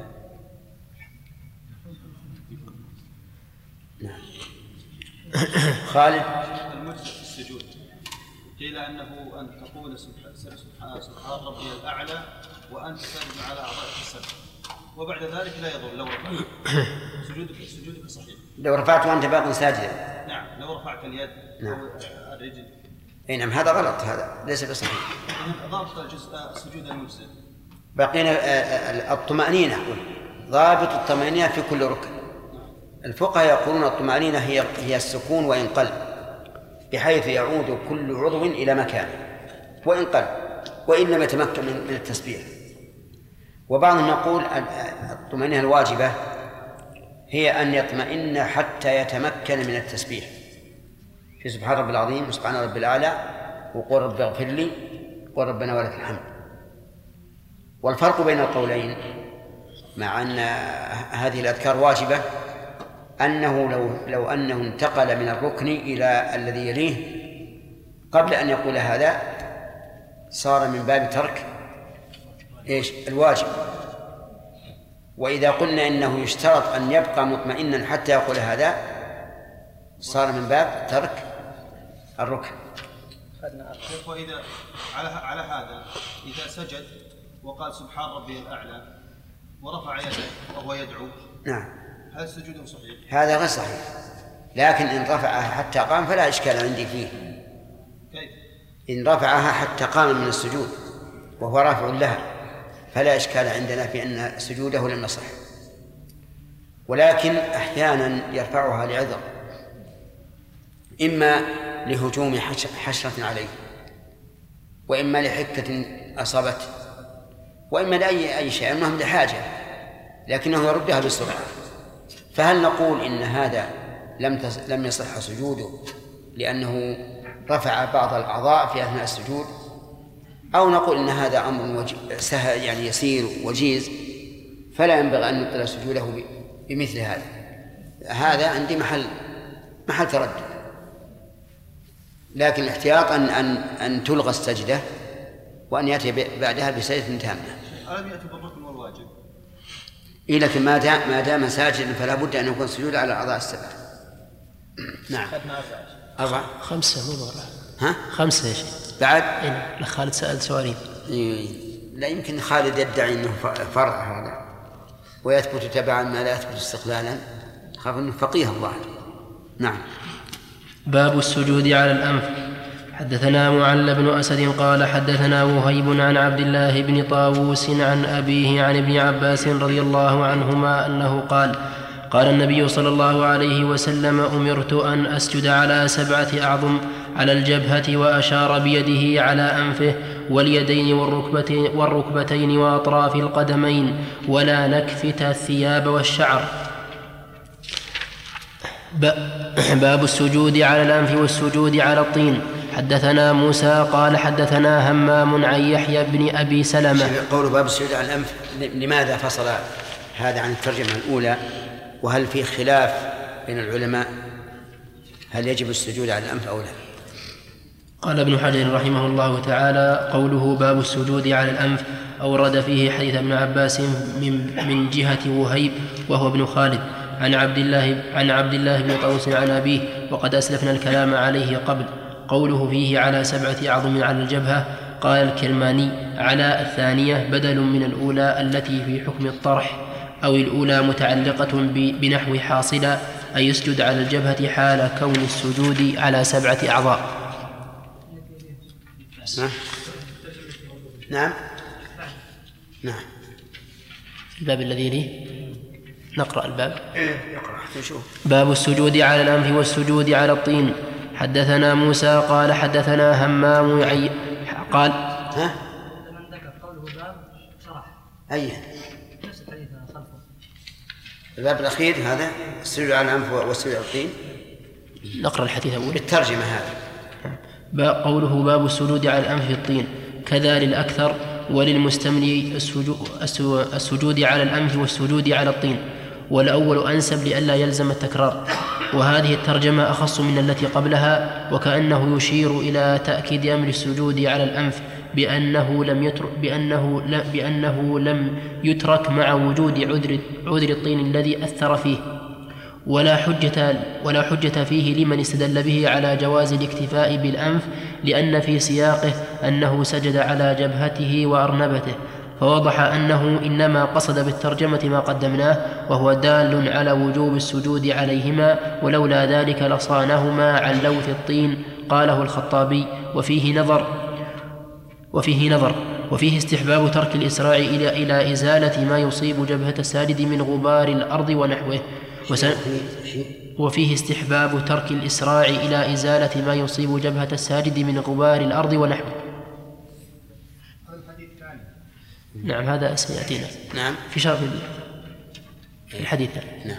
نعم. خالد. المجزء في السجود قيل أنه أن تقول سبحان ربي الأعلى وأنت ساجد على أعضاء السجد، وبعد ذلك لا يضر لو رفعت سجودك صحيح. لو رفعت وأنت باق ساجدا. نعم، لو رفعت اليد أو الرجل. أي نعم، هذا غلط، هذا ليس بصحيح. ضابط سجود المجزء بقينا الطمأنينة، ضابط الطمأنينة في كل ركن. الفقهاء يقولون الطمأنينة هي السكون وإن قل، بحيث يعود كل عضو إلى مكانه وإن قل وإن لم يتمكن من التسبيح. وبعضهم يقول الطمأنينة الواجبة هي أن يطمئن حتى يتمكن من التسبيح في سبحان رب العظيم وسبحان رب الأعلى وقل رب اغفر لي وقل ربنا ولك الحمد. والفرق بين القولين مع أن هذه الأذكار واجبة أنه لو أنه انتقل من الركن إلى الذي يليه قبل أن يقول هذا صار من باب ترك الواجب. وإذا قلنا إنه يشترط أن يبقى مطمئنا حتى يقول هذا صار من باب ترك الركن. وإذا على هذا إذا سجد وقال سبحان ربي الأعلى ورفع يده وهو يدعو، نعم، هل سجوده صحيح؟ هذا غير صحيح، لكن إن رفعها حتى قام فلا إشكال عندي فيه. كيف؟ إن رفعها حتى قام من السجود وهو رافع لها فلا إشكال عندنا في أن سجوده لم يصح. ولكن أحيانا يرفعها لعذر، إما لهجوم حشرة عليه، وإما لحكة أصابته، وإما لأي شيء، المهم لحاجة، لكنه يردها بسرعة. فهل نقول إن هذا لم يصح سجوده لأنه رفع بعض الأعضاء في أثناء السجود، أو نقول إن هذا أمر سهل يعني يسير وجيز فلا ينبغي أن نبطل سجوده بمثل هذا عندي محل تردد، لكن الاحتياط أن تلغى السجدة وأن يأتي بعدها بسجدة تامة. ألم يأتي بالركن والواجب؟ إيه، لكن ما دام ساجدا فلا بد أن يكون سجود على الأعضاء السبعة. نعم. 4 5 مو 4. ها 5 يا شيخ بعد. إيه. خالد سأل سؤالين. لا يمكن خالد يدعي أنه فرع هذا ويثبت تبعا ما لا يثبت استقلالا، خاف أنه فقيه الظاهر. نعم. باب السجود على الأنف. حدثنا معل بن أسد قال حدثنا وهيب عن عبد الله بن طاووس عن أبيه عن ابن عباس رضي الله عنهما أنه قال النبي صلى الله عليه وسلم: أمرت أن أسجد على 7 أعظم، على الجبهة، وأشار بيده على أنفه واليدين والركبتين وأطراف القدمين، ولا نكفت الثياب والشعر. باب السجود على الأنف والسجود على الطين. حدثنا موسى قال حدثنا همام عن يحيى بن أبي سلمة. قول باب السجود على الأنف، لماذا فصل هذا عن الترجمة الأولى؟ وهل في خلاف بين العلماء هل يجب السجود على الأنف أو لا؟ قال ابن حجر رحمه الله تعالى: قوله باب السجود على الأنف أورد فيه حديث ابن عباس من جهة وهيب وهو ابن خالد عن عبد الله بن طاووس عن أبيه، وقد أسلفنا الكلام عليه قبل. قوله فيه على 7 أعظم على الجبهة، قال الكرماني: على الثانية بدل من الأولى التي في حكم الطرح، أو الأولى متعلقة بنحو حاصلة، أي يسجد على الجبهة حال كون السجود على 7 أعضاء. نعم. الباب الذي ليه نقرأ الباب. باب السجود على الأنف والسجود على الطين. حدثنا موسى قال حدثنا همام قال من ذكر قوله باب شرح أي نفس الحديث خلفه. الباب الأخير هذا السجود على الأنف والسجود على الطين. نقرأ الحديث أولا بالترجمة هذا. قوله باب السجود على الأنف في الطين، كذا للأكثر وللمستملي السجود على الأنف والسجود على الطين، والأول أنسب لئلا يلزم التكرار. وهذه الترجمة أخص من التي قبلها، وكأنه يشير إلى تأكيد أمر السجود على الأنف بأنه لم يترك مع وجود عذر الطين الذي أثر فيه، ولا حجة فيه لمن استدل به على جواز الاكتفاء بالأنف، لأن في سياقه أنه سجد على جبهته وأرنبته، فوضح أنه إنما قصد بالترجمة ما قدمناه، وهو دال على وجوب السجود عليهما، ولولا ذلك لصانهما عن لوث الطين. قاله الخطابي. وفيه نظر وفيه استحباب ترك الإسراع إلى إزالة ما يصيب جبهة الساجد من غبار الأرض ونحوه. وفيه استحباب ترك الإسراع إلى إزالة ما يصيب جبهة الساجد من غبار الأرض ونحوه. نعم، هذا سيأتينا. نعم، في شرح الحديث. نعم،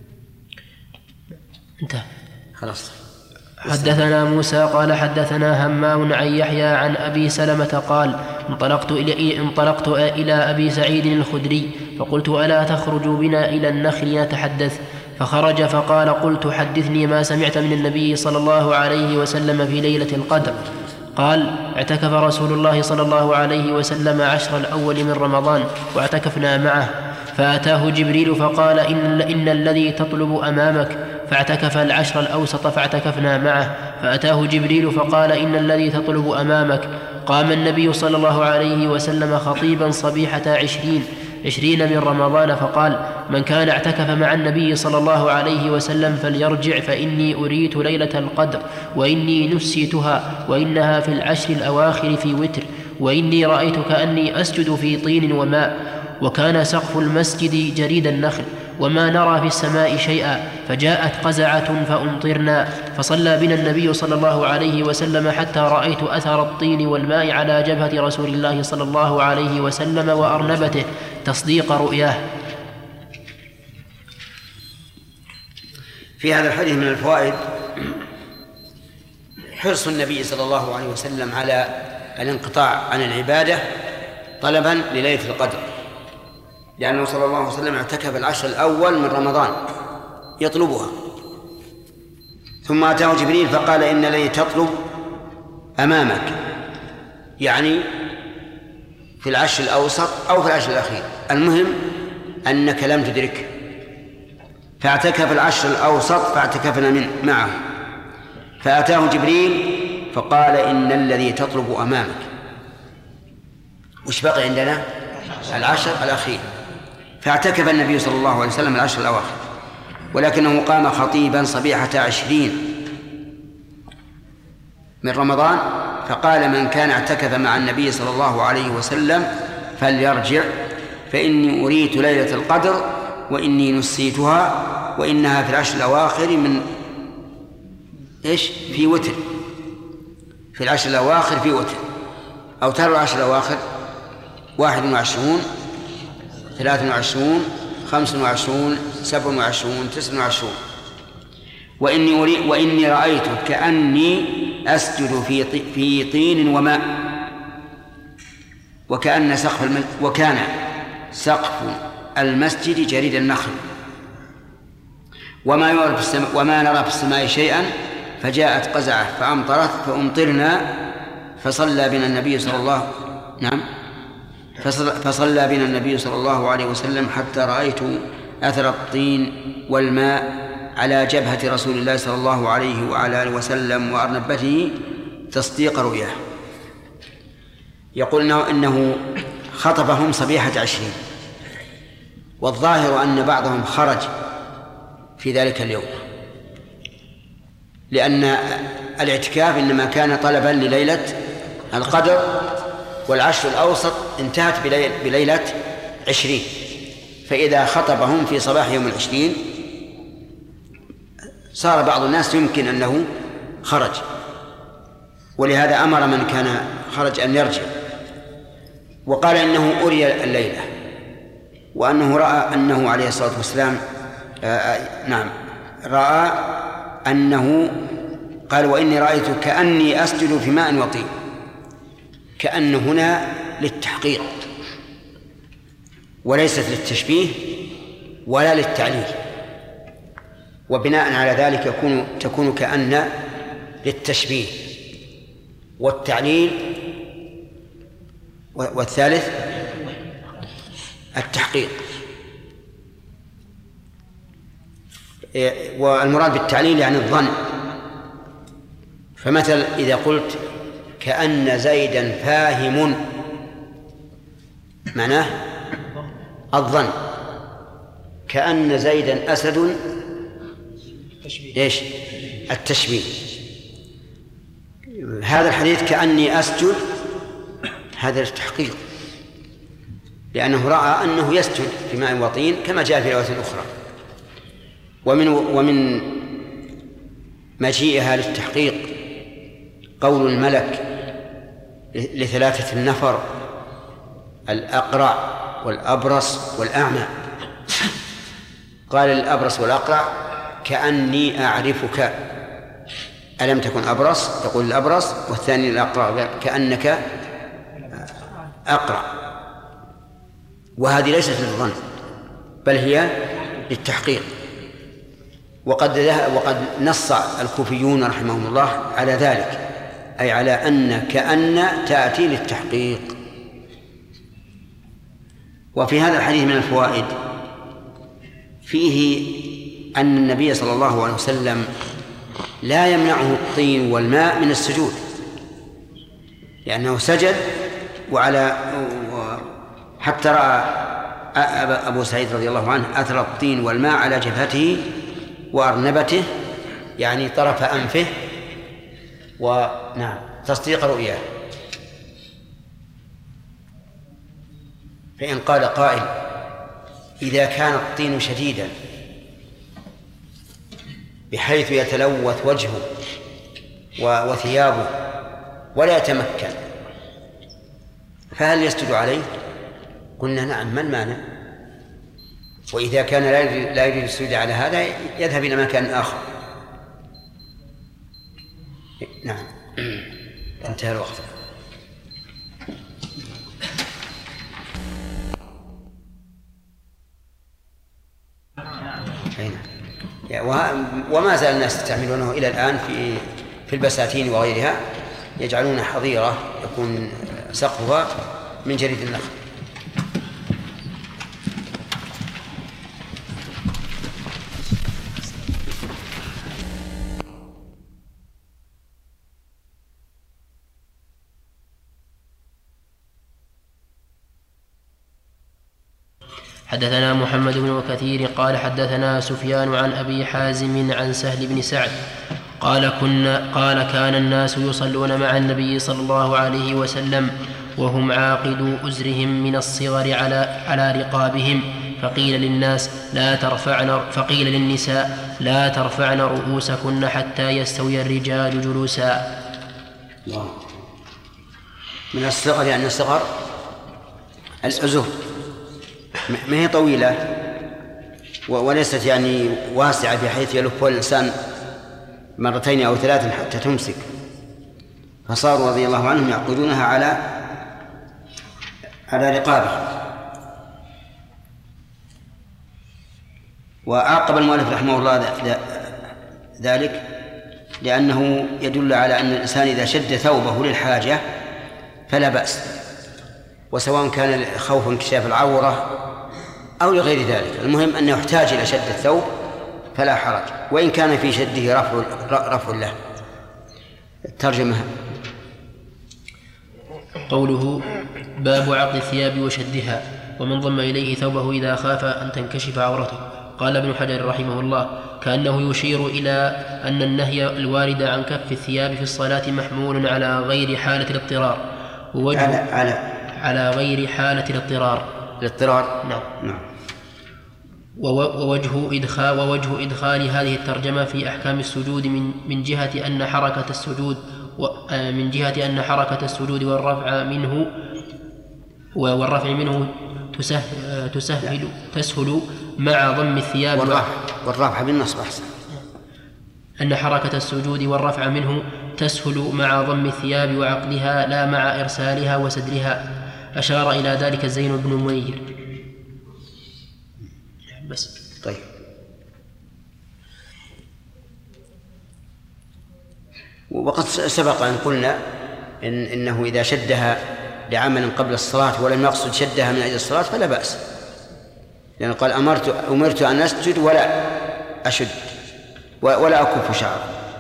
انتهى خلاص. حدثنا موسى قال حدثنا همام عن يحيى عن أبي سلمة قال: انطلقت إلى أبي سعيد الخدري فقلت: ألا تخرج بنا إلى النخل نتحدث؟ فخرج فقال: قلت: حدثني ما سمعت من النبي صلى الله عليه وسلم في ليلة القدر. قال: اعتكف رسول الله صلى الله عليه وسلم 10 الأول من رمضان واعتكفنا معه، فأتاه جبريل فقال: إن الذي تطلب أمامك، فاعتكف 10 الأوسط فاعتكفنا معه، فأتاه جبريل فقال: إن الذي تطلب أمامك. قام النبي صلى الله عليه وسلم خطيبا صبيحة 20 من رمضان فقال: من كان اعتكف مع النبي صلى الله عليه وسلم فليرجع، فإني أريت ليلة القدر، وإني نسيتها، وإنها في 10 الأواخر في وتر، وإني رأيت كأني أسجد في طين وماء، وكان سقف المسجد جريد النخل، وما نرى في السماء شيئا، فجاءت قزعة فأمطرنا، فصلى بنا النبي صلى الله عليه وسلم حتى رأيت أثر الطين والماء على جبهة رسول الله صلى الله عليه وسلم وأرنبته تصديق رؤياه. في هذا الحديث من الفوائد حرص النبي صلى الله عليه وسلم على الانقطاع عن العبادة طلبا لليلة القدر، لأنه صلى الله عليه وسلم اعتكف العشر الأول من رمضان يطلبها، ثم أتاه جبريل فقال إن الذي تطلب أمامك، يعني في العشر الأوسط أو في العشر الأخير، المهم أنك لم تدركه، فاعتكف العشر الأوسط فاعتكفنا معه، فأتاه جبريل فقال إن الذي تطلب أمامك. وش بقي عندنا؟ العشر الأخير، فاعتكف النبي صلى الله عليه وسلم العشر الأواخر، ولكنه قام خطيبا صبيحة 20 من رمضان فقال من كان اعتكف مع النبي صلى الله عليه وسلم فليرجع، فإني أريت ليلة القدر وإني نسيتها، وإنها في العشر الأواخر من إيش؟ في وتر، في العشر الأواخر في وتر، أو ترى العشر الأواخر 21 23 25 27 29. وإني رأيت كأني أسجد في طين وماء، وكان سقف المسجد جريد النخل، وما نرى في السماء شيئا، فجاءت قزعة فأمطرت فأمطرنا، فصلى بنا النبي صلى الله عليه وسلم حتى رأيت أثر الطين والماء على جبهة رسول الله صلى الله عليه وعلى آله وسلم وأرنبته تصديق رؤياه. يقول إنه خطبهم صبيحة 20، والظاهر أن بعضهم خرج في ذلك اليوم، لأن الاعتكاف إنما كان طلبا لليلة القدر، والعشر الأوسط انتهت بليلة 20، فإذا خطبهم في صباح يوم 20 صار بعض الناس يمكن أنه خرج، ولهذا أمر من كان خرج أن يرجع، وقال إنه أري الليلة، وأنه رأى أنه عليه الصلاة والسلام رأى أنه قال وإني رأيت كأني أسجد في ماء وطين، كأن هنا للتحقيق وليست للتشبيه ولا للتعليل، وبناء على ذلك تكون كأن للتشبيه والتعليل، والثالث التحقيق. والمراد بالتعليل يعني الظن، فمثل إذا قلت كأن زيدا فاهم معناه الظن، كأن زيدا أسد إيش؟ التشبيه. هذا الحديث كأني أسجد هذا التحقيق، لأنه رأى أنه يسجد في ماء وطين كما جاء في رواية أخرى. ومن مجيئها للتحقيق قول الملك ل3 النفر الأقرع والأبرص والأعمى، قال الأبرص والأقرع كأني أعرفك، ألم تكن أبرص؟ يقول الأبرص، والثاني الأقرع كأنك أقرع. وهذه ليست للظن بل هي للتحقيق. وقد نص الكوفيون رحمهم الله على ذلك، أي على أن كأن تأتي للتحقيق. وفي هذا الحديث من الفوائد فيه أن النبي صلى الله عليه وسلم لا يمنعه الطين والماء من السجود، لأنه سجد حتى رأى أبو سعيد رضي الله عنه أثر الطين والماء على جبهته وأرنبته، يعني طرف أنفه، تصديق رؤياه. فإن قال قائل إذا كان الطين شديدا بحيث يتلوث وجهه وثيابه ولا يتمكن، فهل يسجد عليه؟ قلنا نعم، ما المانع؟ وإذا كان لا يريد السجود على هذا يذهب إلى مكان آخر. نعم، انتهى الوقت. وما زال الناس يستعملونه إلى الآن في البساتين وغيرها، يجعلون حظيرة يكون سقفها من جريد النخل. حدثنا محمد بن كثير قال حدثنا سفيان عن أبي حازم عن سهل بن سعد قال كان الناس يصلون مع النبي صلى الله عليه وسلم وهم عاقدو أزرهم من الصغر على رقابهم، فقيل للنساء لا ترفعن رؤوسكن حتى يستوي الرجال جلوسا. من الصغر يعني الصغر الأزر ما هي طويلة وليست يعني واسعة بحيث يلف الإنسان مرتين أو ثلاث حتى تمسك، فصاروا رضي الله عنهم يعقدونها على رقابه. وعاقب المؤلف رحمه الله ذلك لأنه يدل على أن الإنسان إذا شد ثوبه للحاجة فلا بأس، وسواء كان خوف انكشاف العورة أو لغير ذلك، المهم أنه يحتاج إلى شد الثوب فلا حرج، وإن كان في شده رفع له. الترجمة قوله باب عقد الثياب وشدها ومن ضم إليه ثوبه إذا خاف أن تنكشف عورته. قال ابن حجر رحمه الله كأنه يشير إلى أن النهي الوارد عن كف الثياب في الصلاة محمول على غير حالة الاضطرار، على غير حالة الاضطرار. نعم. ووجه إدخال هذه الترجمة في أحكام السجود من جهة أن حركة السجود والرفع منه تسهل مع ضم الثياب والرفع بالنصب أحسن. أن حركة السجود والرفع منه تسهل مع ضم الثياب وعقدها لا مع إرسالها وسدرها. أشار إلى ذلك زين بن منير. بس طيب. وقد سبق أن قلنا إنه إذا شدها لعمل قبل الصلاة ولم يقصد شدها من أجل الصلاة فلا بأس، لأنه قال أمرت أن أسجد ولا أشد ولا أكف شعر.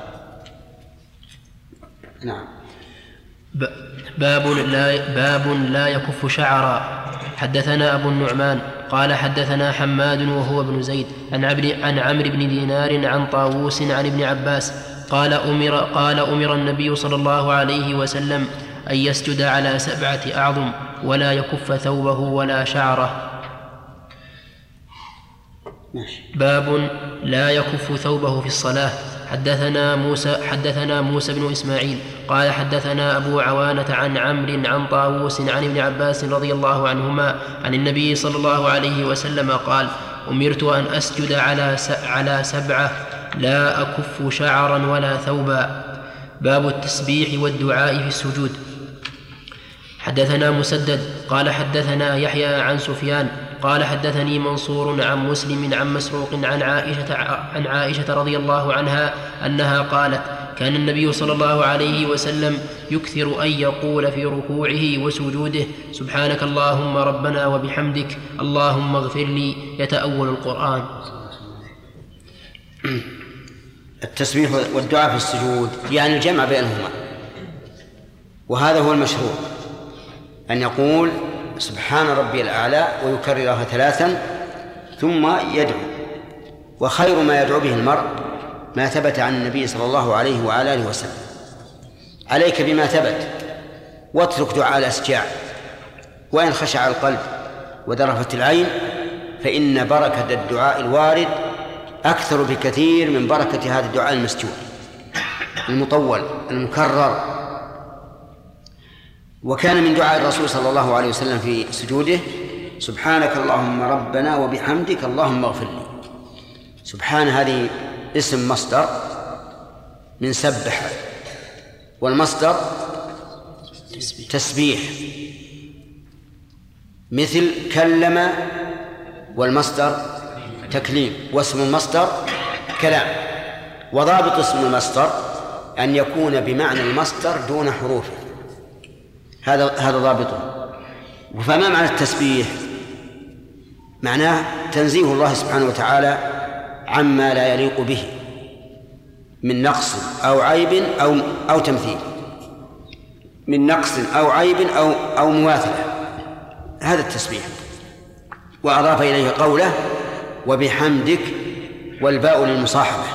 نعم. باب لا يكف شعرا. حدثنا أبو النعمان قال حدثنا حماد وهو ابن زيد عن عمرو بن دينار عن طاووس عن ابن عباس قال أمر النبي صلى الله عليه وسلم أن يسجد على 7 أعظم ولا يكف ثوبه ولا شعره. باب لا يكف ثوبه في الصلاة. حدثنا موسى بن إسماعيل قال حدثنا أبو عوانة عن عمرو عن طاووس عن ابن عباس رضي الله عنهما عن النبي صلى الله عليه وسلم قال أمرت أن أسجد على 7 لا أكف شعرا ولا ثوبا. باب التسبيح والدعاء في السجود. حدثنا مسدد قال حدثنا يحيى عن سفيان قال حدثني منصور عن مسلم عن مسروق عن عائشة رضي الله عنها أنها قالت كان النبي صلى الله عليه وسلم يكثر أن يقول في ركوعه وسجوده سبحانك اللهم ربنا وبحمدك اللهم اغفر لي، يتأول القرآن. التسبيح والدعاء في السجود يعني الجمع بينهما، وهذا هو المشروع، أن يقول سبحان ربي الأعلى ويكررها 3 ثم يدعو. وخير ما يدعو به المرء ما ثبت عن النبي صلى الله عليه وعلى آله وسلم. عليك بما ثبت واترك دعاء الأسجاع، وإن خشع القلب ودرفت العين فإن بركة الدعاء الوارد أكثر بكثير من بركة هذا الدعاء المسجود المطول المكرر. وكان من دعاء الرسول صلى الله عليه وسلم في سجوده سبحانك اللهم ربنا وبحمدك اللهم اغفر لي. سبحان هذه اسم مصدر من سبح، والمصدر تسبيح، مثل كلم والمصدر تكليم، واسم المصدر كلام. وضابط اسم المصدر أن يكون بمعنى المصدر دون حروفه، هذا ضابطه. فما معنى التسبيح؟ معناه تنزيه الله سبحانه وتعالى عما لا يليق به من نقص أو عيب أو تمثيل، من نقص أو عيب أو مماثلة، هذا التسبيح. وأضاف إليه قوله وبحمدك، والباء للمصاحبة،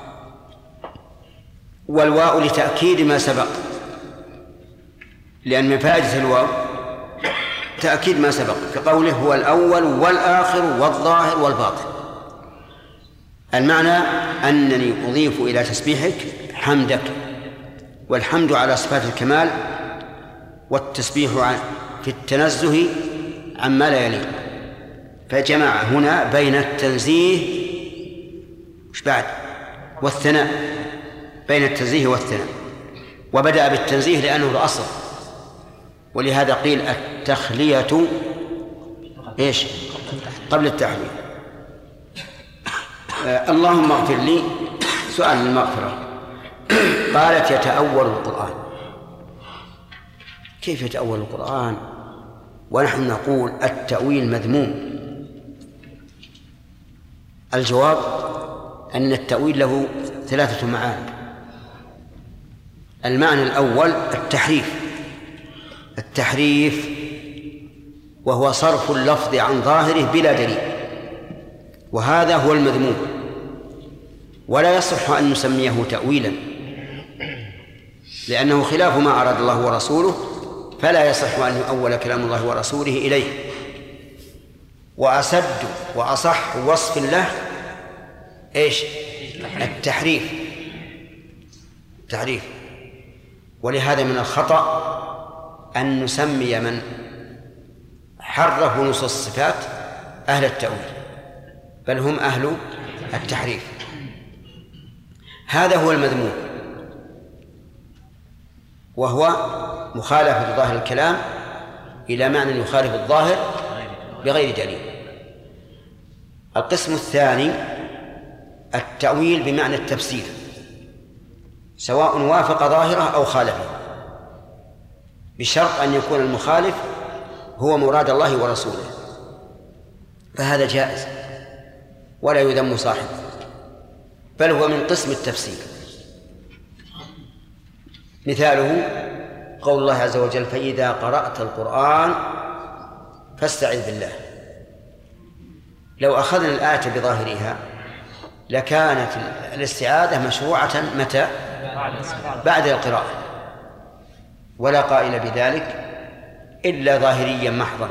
والواو لتأكيد ما سبق، لأن من فائدة الواو تأكيد ما سبق، كقوله هو الأول والآخر والظاهر والباطن. المعنى أنني أضيف إلى تسبيحك حمدك، والحمد على صفات الكمال، والتسبيح في التنزه عما لا يليق. فجمع هنا بين التنزيه والثناء، بين التنزيه والثناء، وبدأ بالتنزيه لأنه الأصل، ولهذا قيل التخلية قبل التحلية. اللهم اغفر لي، سؤال للمغفرة. قالت يتأول القرآن. كيف يتأول القرآن ونحن نقول التأويل مذموم؟ الجواب أن التأويل له 3 معاني. المعنى الأول التحريف، وهو صرف اللفظ عن ظاهره بلا دليل، وهذا هو المذموم، ولا يصح أن نسميه تأويلا لأنه خلاف ما أراد الله ورسوله، فلا يصح أن يؤول كلام الله ورسوله إليه. وأسد وأصح وصف له التحريف. ولهذا من الخطأ أن نسمي من حرفوا نصوص الصفات أهل التأويل، بل هم أهل التحريف. هذا هو المذموم، وهو مخالفة ظاهر الكلام إلى معنى يخالف الظاهر بغير دليل. القسم الثاني التأويل بمعنى التفسير، سواء وافق ظاهره أو خالفه، بشرط أن يكون المخالف هو مراد الله ورسوله، فهذا جائز ولا يذم صاحبه، بل هو من قسم التفسير. مثاله قول الله عز وجل فإذا قرأت القرآن فاستعذ بالله. لو أخذنا الآية بظاهرها لكانت الاستعاذة مشروعة متى؟ بعد القراءة، ولا قائل بذلك إلا ظاهريا محضا.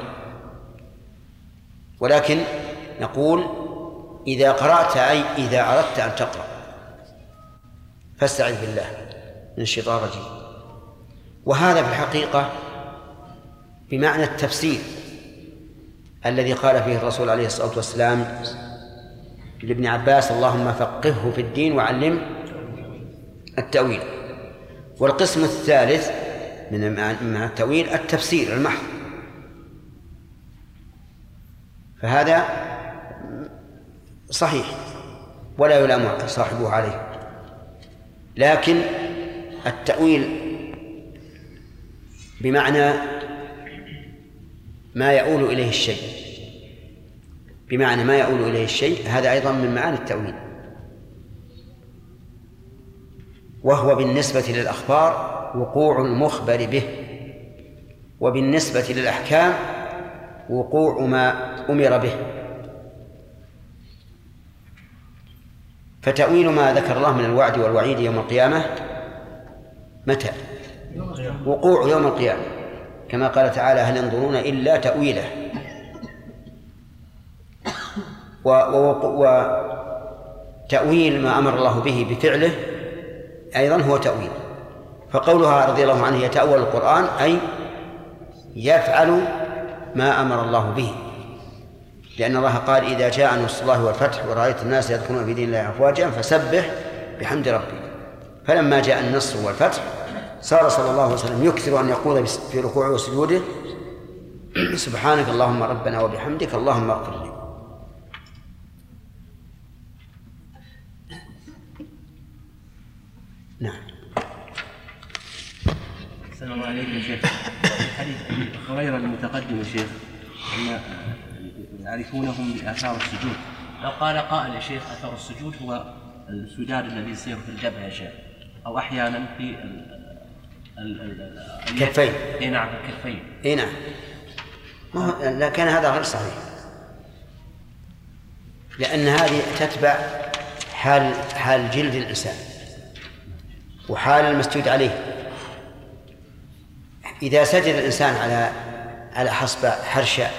ولكن نقول إذا قرأت أي إذا أردت أن تقرأ فاستعذ بالله من الشيطان الرجيم. وهذا في الحقيقة بمعنى التفسير الذي قال فيه الرسول عليه الصلاة والسلام لابن عباس اللهم فقهه في الدين وعلم التأويل. والقسم الثالث من التأويل التفسير المحض، فهذا صحيح ولا يلام صاحبه عليه. لكن التأويل بمعنى ما يؤول إليه الشيء، هذا أيضا من معاني التأويل، وهو بالنسبة للأخبار وقوع المخبر به، وبالنسبة للأحكام وقوع ما أمر به. فتأويل ما ذكر الله من الوعد والوعيد يوم القيامة متى؟ وقوع يوم القيامة، كما قال تعالى هل ينظرون إلا تأويله. وتأويل ما أمر الله به بفعله أيضا هو تأويل. فقولها رضي الله عنه يتأول القرآن أي يفعل ما أمر الله به، لأن الله قال إذا جاء نصر الله والفتح ورأيت الناس يدخلون في دين الله أفواجا فسبح بحمد ربك. فلما جاء النصر والفتح صار صلى الله عليه وسلم يكثر أن يقول في ركوعه وسجوده سبحانك اللهم ربنا وبحمدك اللهم اغفر لي. المتقدم يا شيخ أن يعرفونهم بآثار السجود. لو قال قائل يا شيخ أثر السجود هو السداد الذي يصير في الجبهة يا شيخ، أو أحيانا في الكفين. اي نعم الكفين. اي نعم، لكن هذا غير صحيح، لأن هذه تتبع حال جلد الإنسان وحال المسجود عليه. إذا سجد الإنسان على حصبة حرشة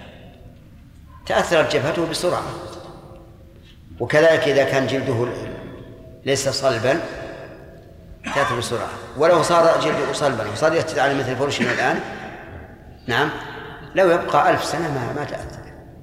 تأثرت جبهته بسرعة، وكذلك إذا كان جلده ليس صلبا تأثر بسرعة. ولو صار جلده صلبا وصار يسجد على مثل فرشنا الآن، نعم، لو يبقى 1000 سنة ما تأثر.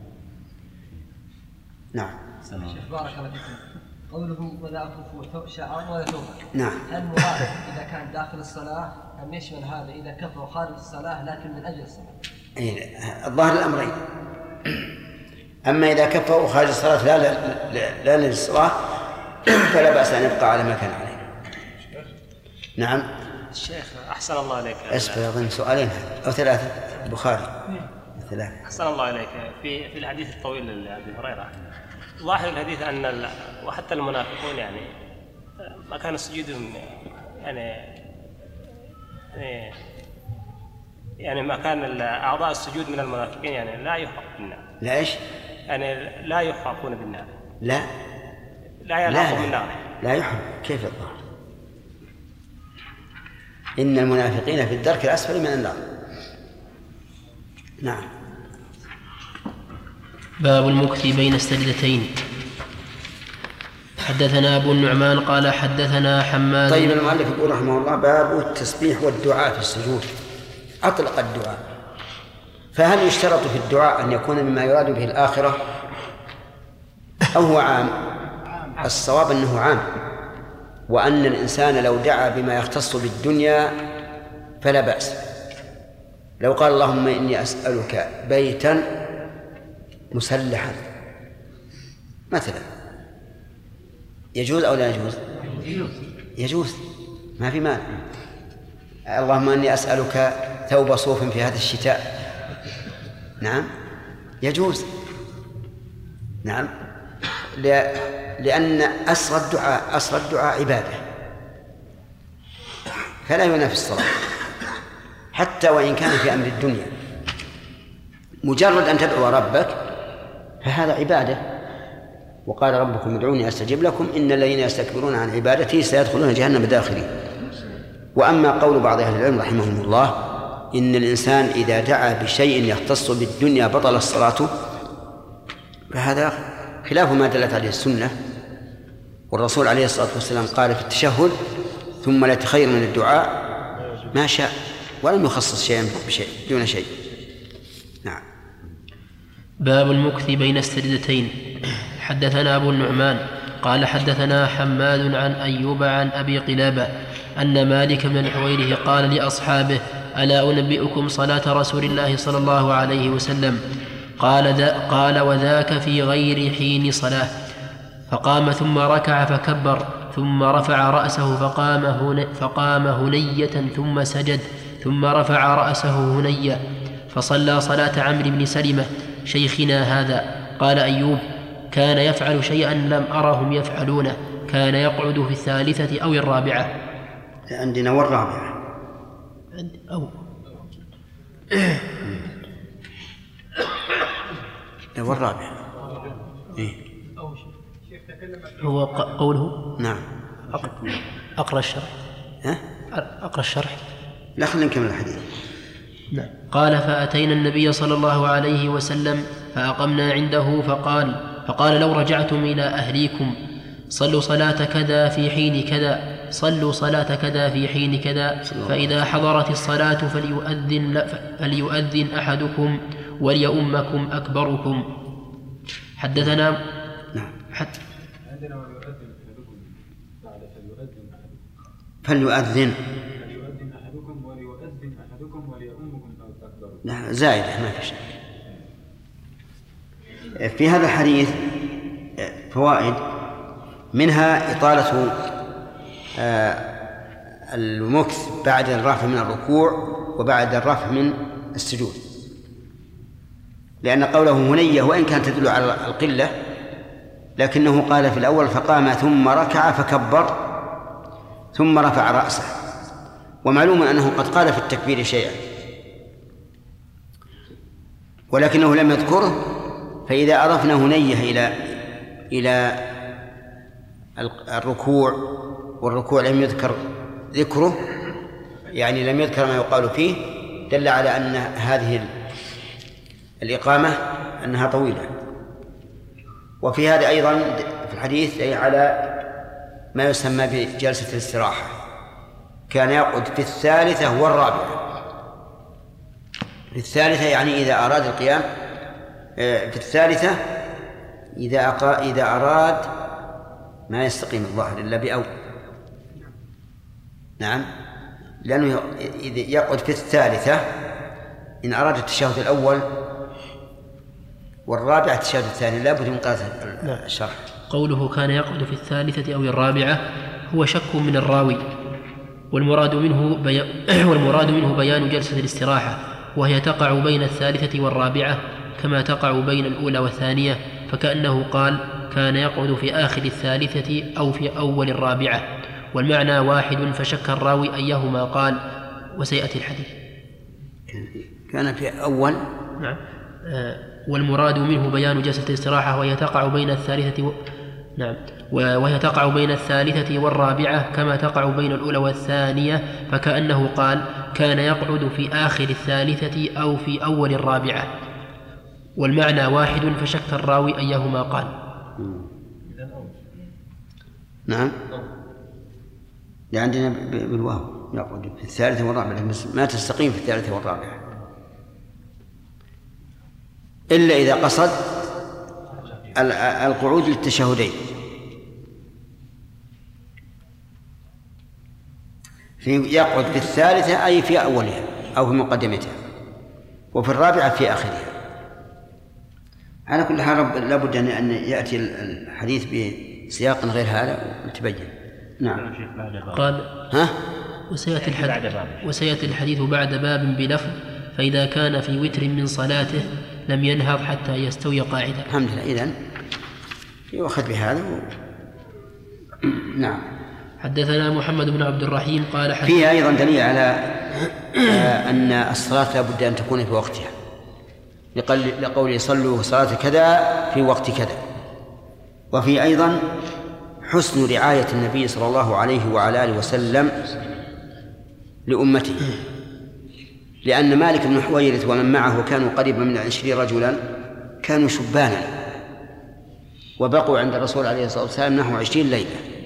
نعم. شيخ بارك الله فيكم، قوله ولا كفوا شعرا ولا ثوبا، نعم، هل مراد إذا كان داخل الصلاة أم يشمل هذا إذا كفوا خارج الصلاة لكن من أجل الصلاة؟ الظاهر الأمرين. أما إذا كفوا خارج الصلاة لا للصلاة فلا بأس أن يبقى على ما كان عليه. نعم. الشيخ أحسن الله عليك. أسفل أظن سؤالين أو 3 البخاري. 3. أحسن الله عليك. في الحديث الطويل لأبي هريرة ظاهر الحديث أن وحتى المنافقون يعني ما كان سجودهم يعني ما كان أعضاء السجود من المنافقين يعني لا يحرق بالنار. لا إيش؟ يعني لا يحرقون بالنار. لا يلحقون بالنار. لا يحرق. كيف الظاهر؟ إن المنافقين في الدرك الأسفل من النار. نعم. باب المكث بين السجدتين. حدثنا أبو النعمان قال حدثنا حماد. طيب، المؤلف يقول رحمه الله باب التسبيح والدعاء في السجود. أطلق الدعاء، فهل يشترط في الدعاء أن يكون مما يراد به الآخرة أو هو عام؟ الصواب أنه عام، وأن الإنسان لو دعا بما يختص بالدنيا فلا بأس. لو قال اللهم إني أسألك بيتا مسلحا مثلا، يجوز أو لا يجوز؟ يجوز، ما في مانع. اللهم إني أسألك ثوب صوف في هذا الشتاء، نعم يجوز. نعم، لأن أصل الدعاء عبادة فلا ينافي الصلاة، حتى وإن كان في أمر الدنيا. مجرد أن تدعو ربك فهذا عبادة، وقال ربكم ادعوني أستجب لكم إن الذين يستكبرون عن عبادتي سيدخلون جهنم داخلين. وأما قول بعض أهل العلم رحمهم الله إن الإنسان إذا دعا بشيء يختص بالدنيا بطل الصلاة، فهذا خلاف ما دلت عليه السنة، والرسول عليه الصلاة والسلام قال في التشهد ثم لا تخير من الدعاء ما شاء، ولم يخصص شيئا بشيء دون شيء. نعم. باب المكث بين السجدتين. حدثنا أبو النعمان قال حدثنا حماد عن أيوب عن أبي قلابة أن مالك بن الحويرث قال لأصحابه ألا أنبئكم صلاة رسول الله صلى الله عليه وسلم؟ قال وذاك في غير حين صلاة. فقام ثم ركع فكبر ثم رفع رأسه فقام هنية ثم سجد ثم رفع رأسه هنية، فصلى صلاة عمرو بن سلمة شيخنا هذا. قال أيوب كان يفعل شيئا لم أرهم يفعلونه، كان يقعد في الثالثة أو الرابعة. عندنا والرابعة والرابعة هو قوله. نعم. أقرأ الشرح. أقرأ الشرح. لا، خلينا نكمل الحديث. نعم. قال فأتينا النبي صلى الله عليه وسلم فأقمنا عنده فقال لو رجعتم إلى أهليكم صلوا صلاة كذا في حين كذا، صلوا صلاة كذا في حين كذا، فإذا حضرت الصلاة فليؤذن أحدكم وليؤمكم أكبركم. حدثنا عندنا وليؤذن أحدكم بعد فليؤذن أحدكم وليؤذن أحدكم وليؤمكم أكبركم. لا، زائدة ما في شيء. في هذا الحديث فوائد، منها إطالة المكث بعد الرفع من الركوع وبعد الرفع من السجود. لأن قوله هنية وإن كانت تدل على القلة لكنه قال في الأول فقام ثم ركع فكبر ثم رفع رأسه، ومعلوم أنه قد قال في التكبير شيئا ولكنه لم يذكره. فإذا أضفنا هنية إلى الركوع والركوع لم يذكر ذكره، يعني لم يذكر ما يقال فيه، دل على أن هذه الإقامة أنها طويلة. وفي هذا أيضا في الحديث أي على ما يسمى بجلسة الاستراحة، كان يقعد في الثالثة والرابعة. في الثالثة يعني إذا أراد القيام، في الثالثة إذا أراد ما يستقيم الظاهر إلا بأول. نعم، لأنه إذا يقعد في الثالثة إن أراد التشهد الأول والرابعة التشهد الثاني لا بد من قراءة الشرح. قوله كان يقعد في الثالثة أو الرابعة هو شك من الراوي، والمراد منه بيان جلسة الاستراحة، وهي تقع بين الثالثة والرابعة كما تقع بين الأولى والثانية، فكأنه قال كان يقعد في آخر الثالثة أو في أول الرابعة، والمعنى واحد فشك الراوي أيهما قال، وسيأتي الحديث. كان في أول. نعم. والمراد منه بيان جلسة الاستراحة وهي تقع بين الثالثة نعم، وهي تقع بين الثالثة والرابعة كما تقع بين الأولى والثانية، فكأنه قال كان يقعد في آخر الثالثة أو في أول الرابعة، والمعنى واحد فشك الراوي أيهما قال. نعم، عندنا بالواو يقعد في الثالثة والرابعة، ما تستقيم في الثالثة والرابعة إلا إذا قصد القعود للتشهدين. يقعد في الثالثة أي في أولها أو في مقدمتها، وفي الرابعة في آخرها. على كل حال لابد أن يأتي الحديث بسياق غير هذا وتبين. نعم. قال وسيأتي الحديث بعد باب بلفظ فإذا كان في وتر من صلاته لم ينهض حتى يستوي قاعدا. الحمد لله. إذن يؤخذ بهذا نعم. حدثنا محمد بن عبد الرحيم قال فيه أيضا دليل على أن الصلاة لا بد أن تكون في وقتها، لقوله صلوا صلاة كذا في وقت كذا. وفي أيضا حسن رعاية النبي صلى الله عليه وعلى آله وسلم لأمته، لأن مالك بن حويرث ومن معه كانوا قريبا من 20 رجلا، كانوا شبانا وبقوا عند الرسول عليه الصلاة والسلام نحو 20 ليلة،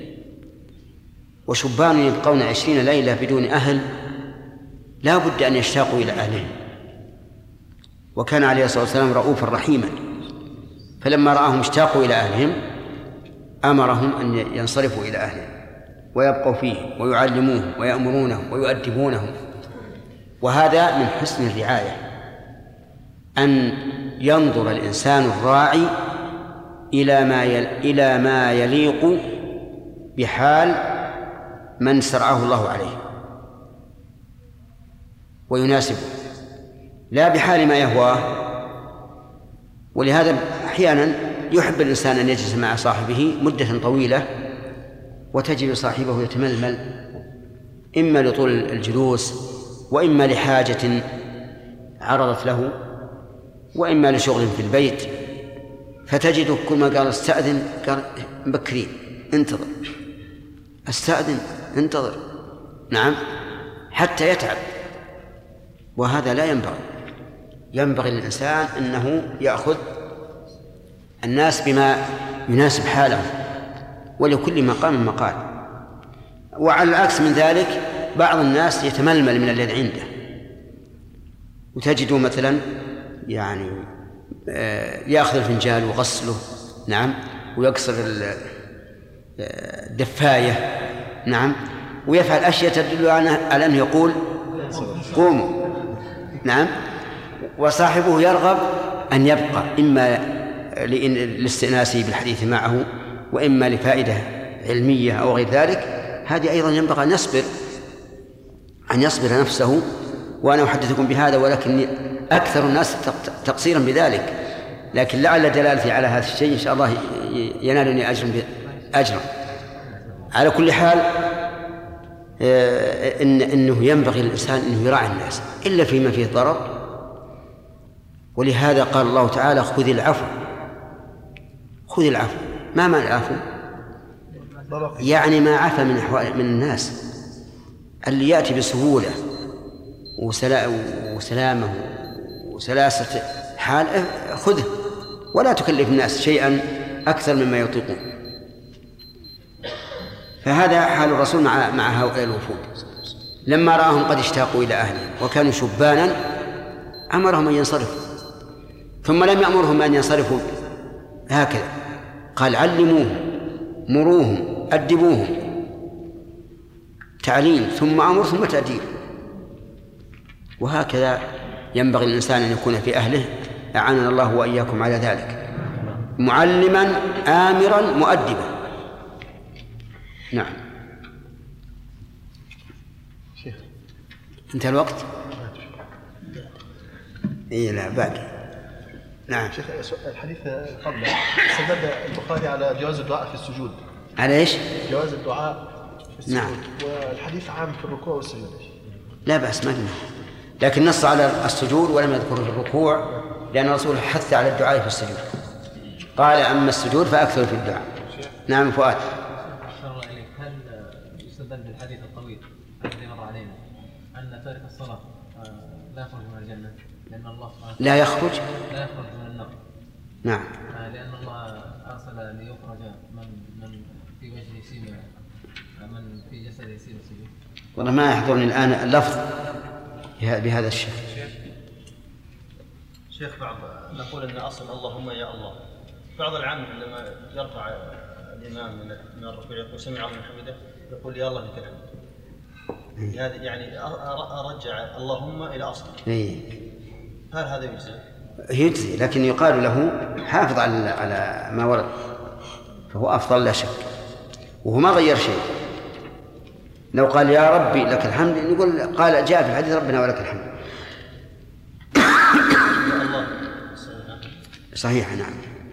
وشبان يبقون 20 ليلة بدون أهل لا بد أن يشتاقوا إلى أهلهم، وكان عليه الصلاة والسلام رؤوفا رحيما، فلما رآهم اشتاقوا إلى أهلهم أمرهم أن ينصرفوا إلى أهلهم ويبقوا فيه ويعلموهم ويأمرونهم ويؤدبونهم. وهذا من حسن الرعاية، أن ينظر الإنسان الراعي إلى ما يليق بحال من سرعه الله عليه ويناسبه، لا بحال ما يهواه. ولهذا أحيانا يحب الإنسان أن يجلس مع صاحبه مدة طويلة وتجد صاحبه يتململ، إما لطول الجلوس وإما لحاجة عرضت له وإما لشغل في البيت، فتجد كل ما قال استأذن قال بكرين انتظر، استأذن انتظر، نعم، حتى يتعب. وهذا لا ينبغي للإنسان أنه يأخذ الناس بما يناسب حاله، ولكل مقام مقال. وعلى العكس من ذلك بعض الناس يتململ من الذي عنده، وتجده مثلا يعني يأخذ الفنجال وغسله، نعم، ويكسر الدفاية، نعم، ويفعل أشياء تدل على أنه يقول قوموا، نعم، وصاحبه يرغب أن يبقى إما لاستئناسه بالحديث معه وإما لفائدة علمية أو غير ذلك. هذه أيضا ينبغي أن يصبر نفسه. وأنا أحدثكم بهذا ولكني أكثر الناس تقصيرا بذلك، لكن لعل دلالتي على هذا الشيء إن شاء الله ينالني أجرا. على كل حال إنه ينبغي الإنسان أنه يراعي الناس إلا فيما فيه ضرر، ولهذا قال الله تعالى خذ العفو. خذ العفو، ما معنى العفو؟ يعني ما عفى من الناس، اللي يأتي بسهولة وسلامه وسلاسة حال خذه، ولا تكلف الناس شيئا أكثر مما يطيقون. فهذا حال الرسول مع هؤلاء الوفود، لما رآهم قد اشتاقوا إلى أهلهم وكانوا شبانا أمرهم أن ينصرفوا، ثم لم يأمرهم أن ينصرفوا هكذا، قال علموهم، مروهم، أدبوهم، تعليم ثم أمر ثم تأديب. وهكذا ينبغي الإنسان أن يكون في أهله، أعاننا الله وإياكم على ذلك، معلما آمرا مؤدبا. نعم. شيخ انتهى الوقت؟ إيه لا باقي. نعم. شيخ الحديث قبل استدل البخاري على جواز الدعاء في السجود. على ايش؟ جواز الدعاء في السجود. نعم. والحديث عام في الركوع والسجود. لا بأس، ما فيه، لكن نص على السجود ولم يذكر في الركوع، لأن الرسول حث على الدعاء في السجود، قال أما السجود فأكثر في الدعاء. نعم فؤاد. هل يستدل بالحديث الطويل الذي مر علينا أن تارك الصلاة لا يخرج من الجنة لأن الله لا يخرج من النار؟ نعم. لأن الله أرسل ليخرج من في وجهه سيما، من في جسده سيما. والله ما يحضرني الآن اللفظ بهذا الشيء. شيخ بعض نقول أن أصل اللهم يا الله، بعض العامة عندما يرفع الإمام من الركوع يقول سمع الله حمده يقول يا الله لك الحمد، هذا يعني أرجع اللهم إلى أصله. هل هذا يجزي؟ يجزي، لكن يقال له حافظ على ما ورد، فهو أفضل لا شك، وهو ما غير شيء. لو قال يا ربي لك الحمد نقول قال جاء في الحديث ربنا ولك الحمد. صحيح. نعم.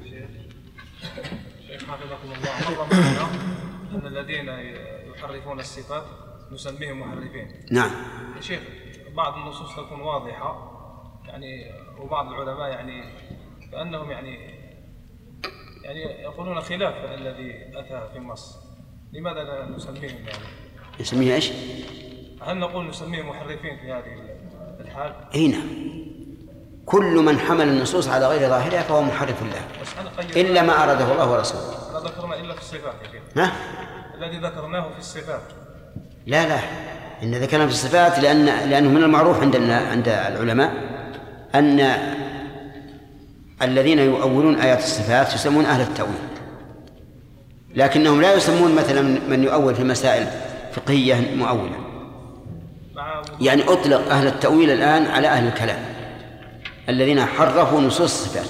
شيخ حفظكم الله، مر معنا أن الذين يحرفون الصفات نسميهم محرفين. نعم. يا شيخ بعض النصوص تكون واضحة يعني، وبعض العلماء يعني كأنهم يعني يقولون خلاف الذي أتى في النص، لماذا لا نسميهم يعني؟ نسميه ايش؟ هل نقول نسميهم محرفين في هذه الحال؟ نعم. كل من حمل النصوص على غير ظاهرها فهو محرف له، إلا ما أراده الله ورسوله. لا ذكرنا إلا في الصفات يا شيخ. ها؟ الذي ذكرناه في الصفات. لا إن ذكرنا في الصفات لأنه من المعروف عند العلماء أن الذين يؤولون آيات الصفات يسمون أهل التأويل، لكنهم لا يسمون مثلا من يؤول في مسائل فقهية مؤولة. يعني أطلق أهل التأويل الآن على أهل الكلام الذين حرفوا نصوص الصفات.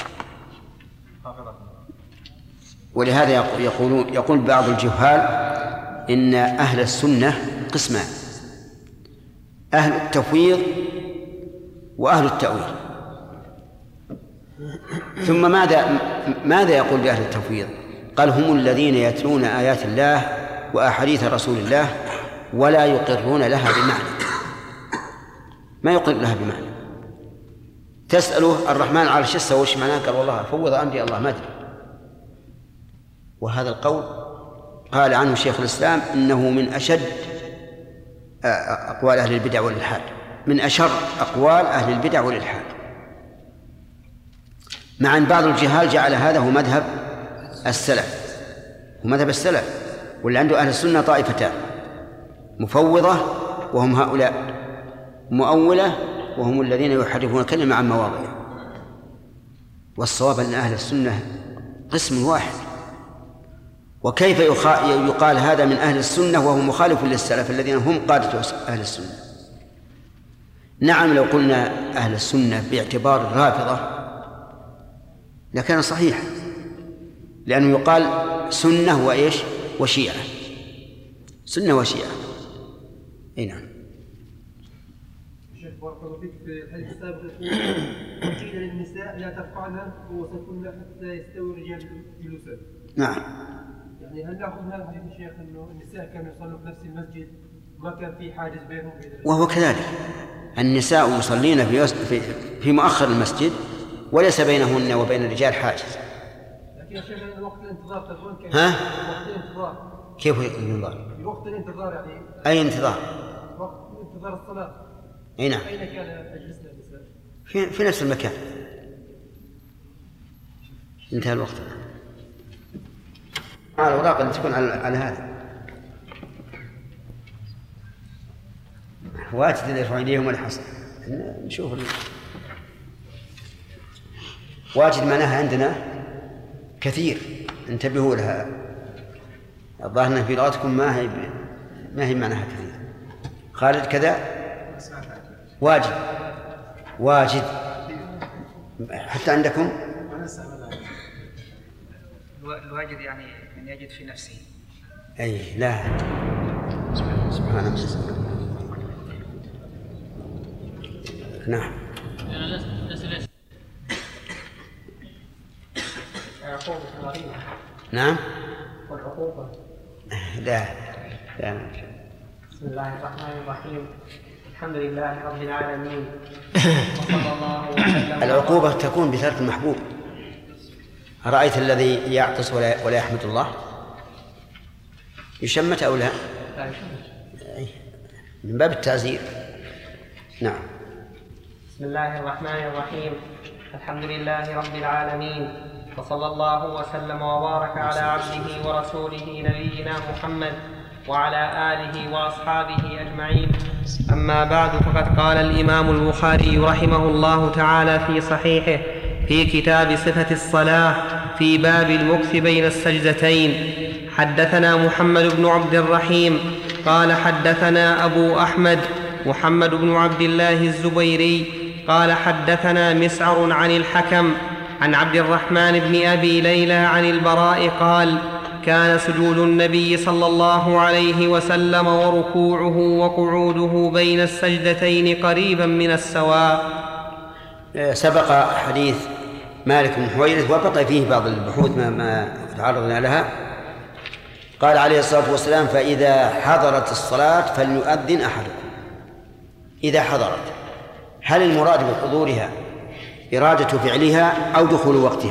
ولهذا يقول بعض الجهال إن أهل السنة قسمان: أهل التفويض وأهل التأويل. ثم ماذا يقول بأهل التفويض؟ قال: هم الذين يتلون آيات الله وأحاديث رسول الله ولا يقرون لها بمعنى، ما يقر لها بمعنى. تسأله الرحمن على العرش استوى وش معناه؟ قال: والله فوض أمري الله ما أدري. وهذا القول قال عنه شيخ الإسلام إنه من أشد أقوال أهل البدع والإلحاد، من أشر أقوال أهل البدع والإلحاد، مع أن بعض الجهال جعل هذا هو مذهب السلف، ومذهب السلف واللي عنده أهل السنة طائفتان: مفوضة وهم هؤلاء، مؤولة وهم الذين يحرفون الكلمة عن مواضعه. والصواب أن أهل السنة قسم واحد. وكيف يقال هذا من أهل السنة وهو مخالف للسلف الذين هم قادة أهل السنة؟ نعم، لو قلنا أهل السنة باعتبار الرافضة لكان صحيح، لأنه يقال سنة وإيش وشيعة، سنة وشيعة. نعم. بارك الله فيك في الحديث السابق يقول قيل للنساء لا ترفعن وسكن حتى يستوي الرجال جلوسا. نعم. يعني هل ناخذ هذا الحديث يا شيخ انه النساء كانوا يصلوا في نفس المسجد ما كان في حاجز بينهم؟ وهو كذلك، النساء يصلين في مؤخر المسجد وليس بينهن وبين الرجال حاجز. لكن يا شيخ وقت الانتظار تكون كيف؟ ها؟ وقت الانتظار كيف الانتظار؟ وقت الانتظار يعني أي انتظار؟ وقت انتظار الصلاة. أي نعم. أين كان أجلسنا النساء؟ في نفس المكان. انتهى الوقت. على الأوراق اللي تكون على هذا. واجد اللي يرفع يديهم ولا حصل. نشوف واجد معناها عندنا كثير، انتبهوا لها. الظاهر في لغتكم ما هي معناها كثير. خالد كذا واجد حتى عندكم الواجد يعني من يجد في نفسه. أي لا سبحان الله. نعم. نعم. والعقوبة. لا. بسم الله الرحمن الرحيم. الحمد لله رب العالمين. وصلى الله وسلم. العقوبة تكون بترك المحبوب. أرأيت الذي يعطس ولا يحمد الله يشمت أو لا؟ لا يشمت. من باب التعزير. نعم. بسم الله الرحمن الرحيم. الحمد لله رب العالمين، وصلى الله وسلم وبارك على عبده ورسوله نبينا محمد وعلى آله وأصحابه أجمعين. أما بعد، فقد قال الإمام البخاري رحمه الله تعالى في صحيحه في كتاب صفة الصلاة في باب المكث بين السجدتين: حدثنا محمد بن عبد الرحيم قال حدثنا أبو أحمد محمد بن عبد الله الزبيري قال حدثنا مسعر عن الحكم عن عبد الرحمن بن أبي ليلى عن البراء قال: كان سجود النبي صلى الله عليه وسلم وركوعه وقعوده بين السجدتين قريبا من السواء. سبق حديث مالك بن حويرث وبقي فيه بعض البحوث ما تعرضنا لها. قال عليه الصلاة والسلام: فإذا حضرت الصلاة فليؤذن أحدكم. إذا حضرت، هل المراد بحضورها إرادة فعلها أو دخول وقتها؟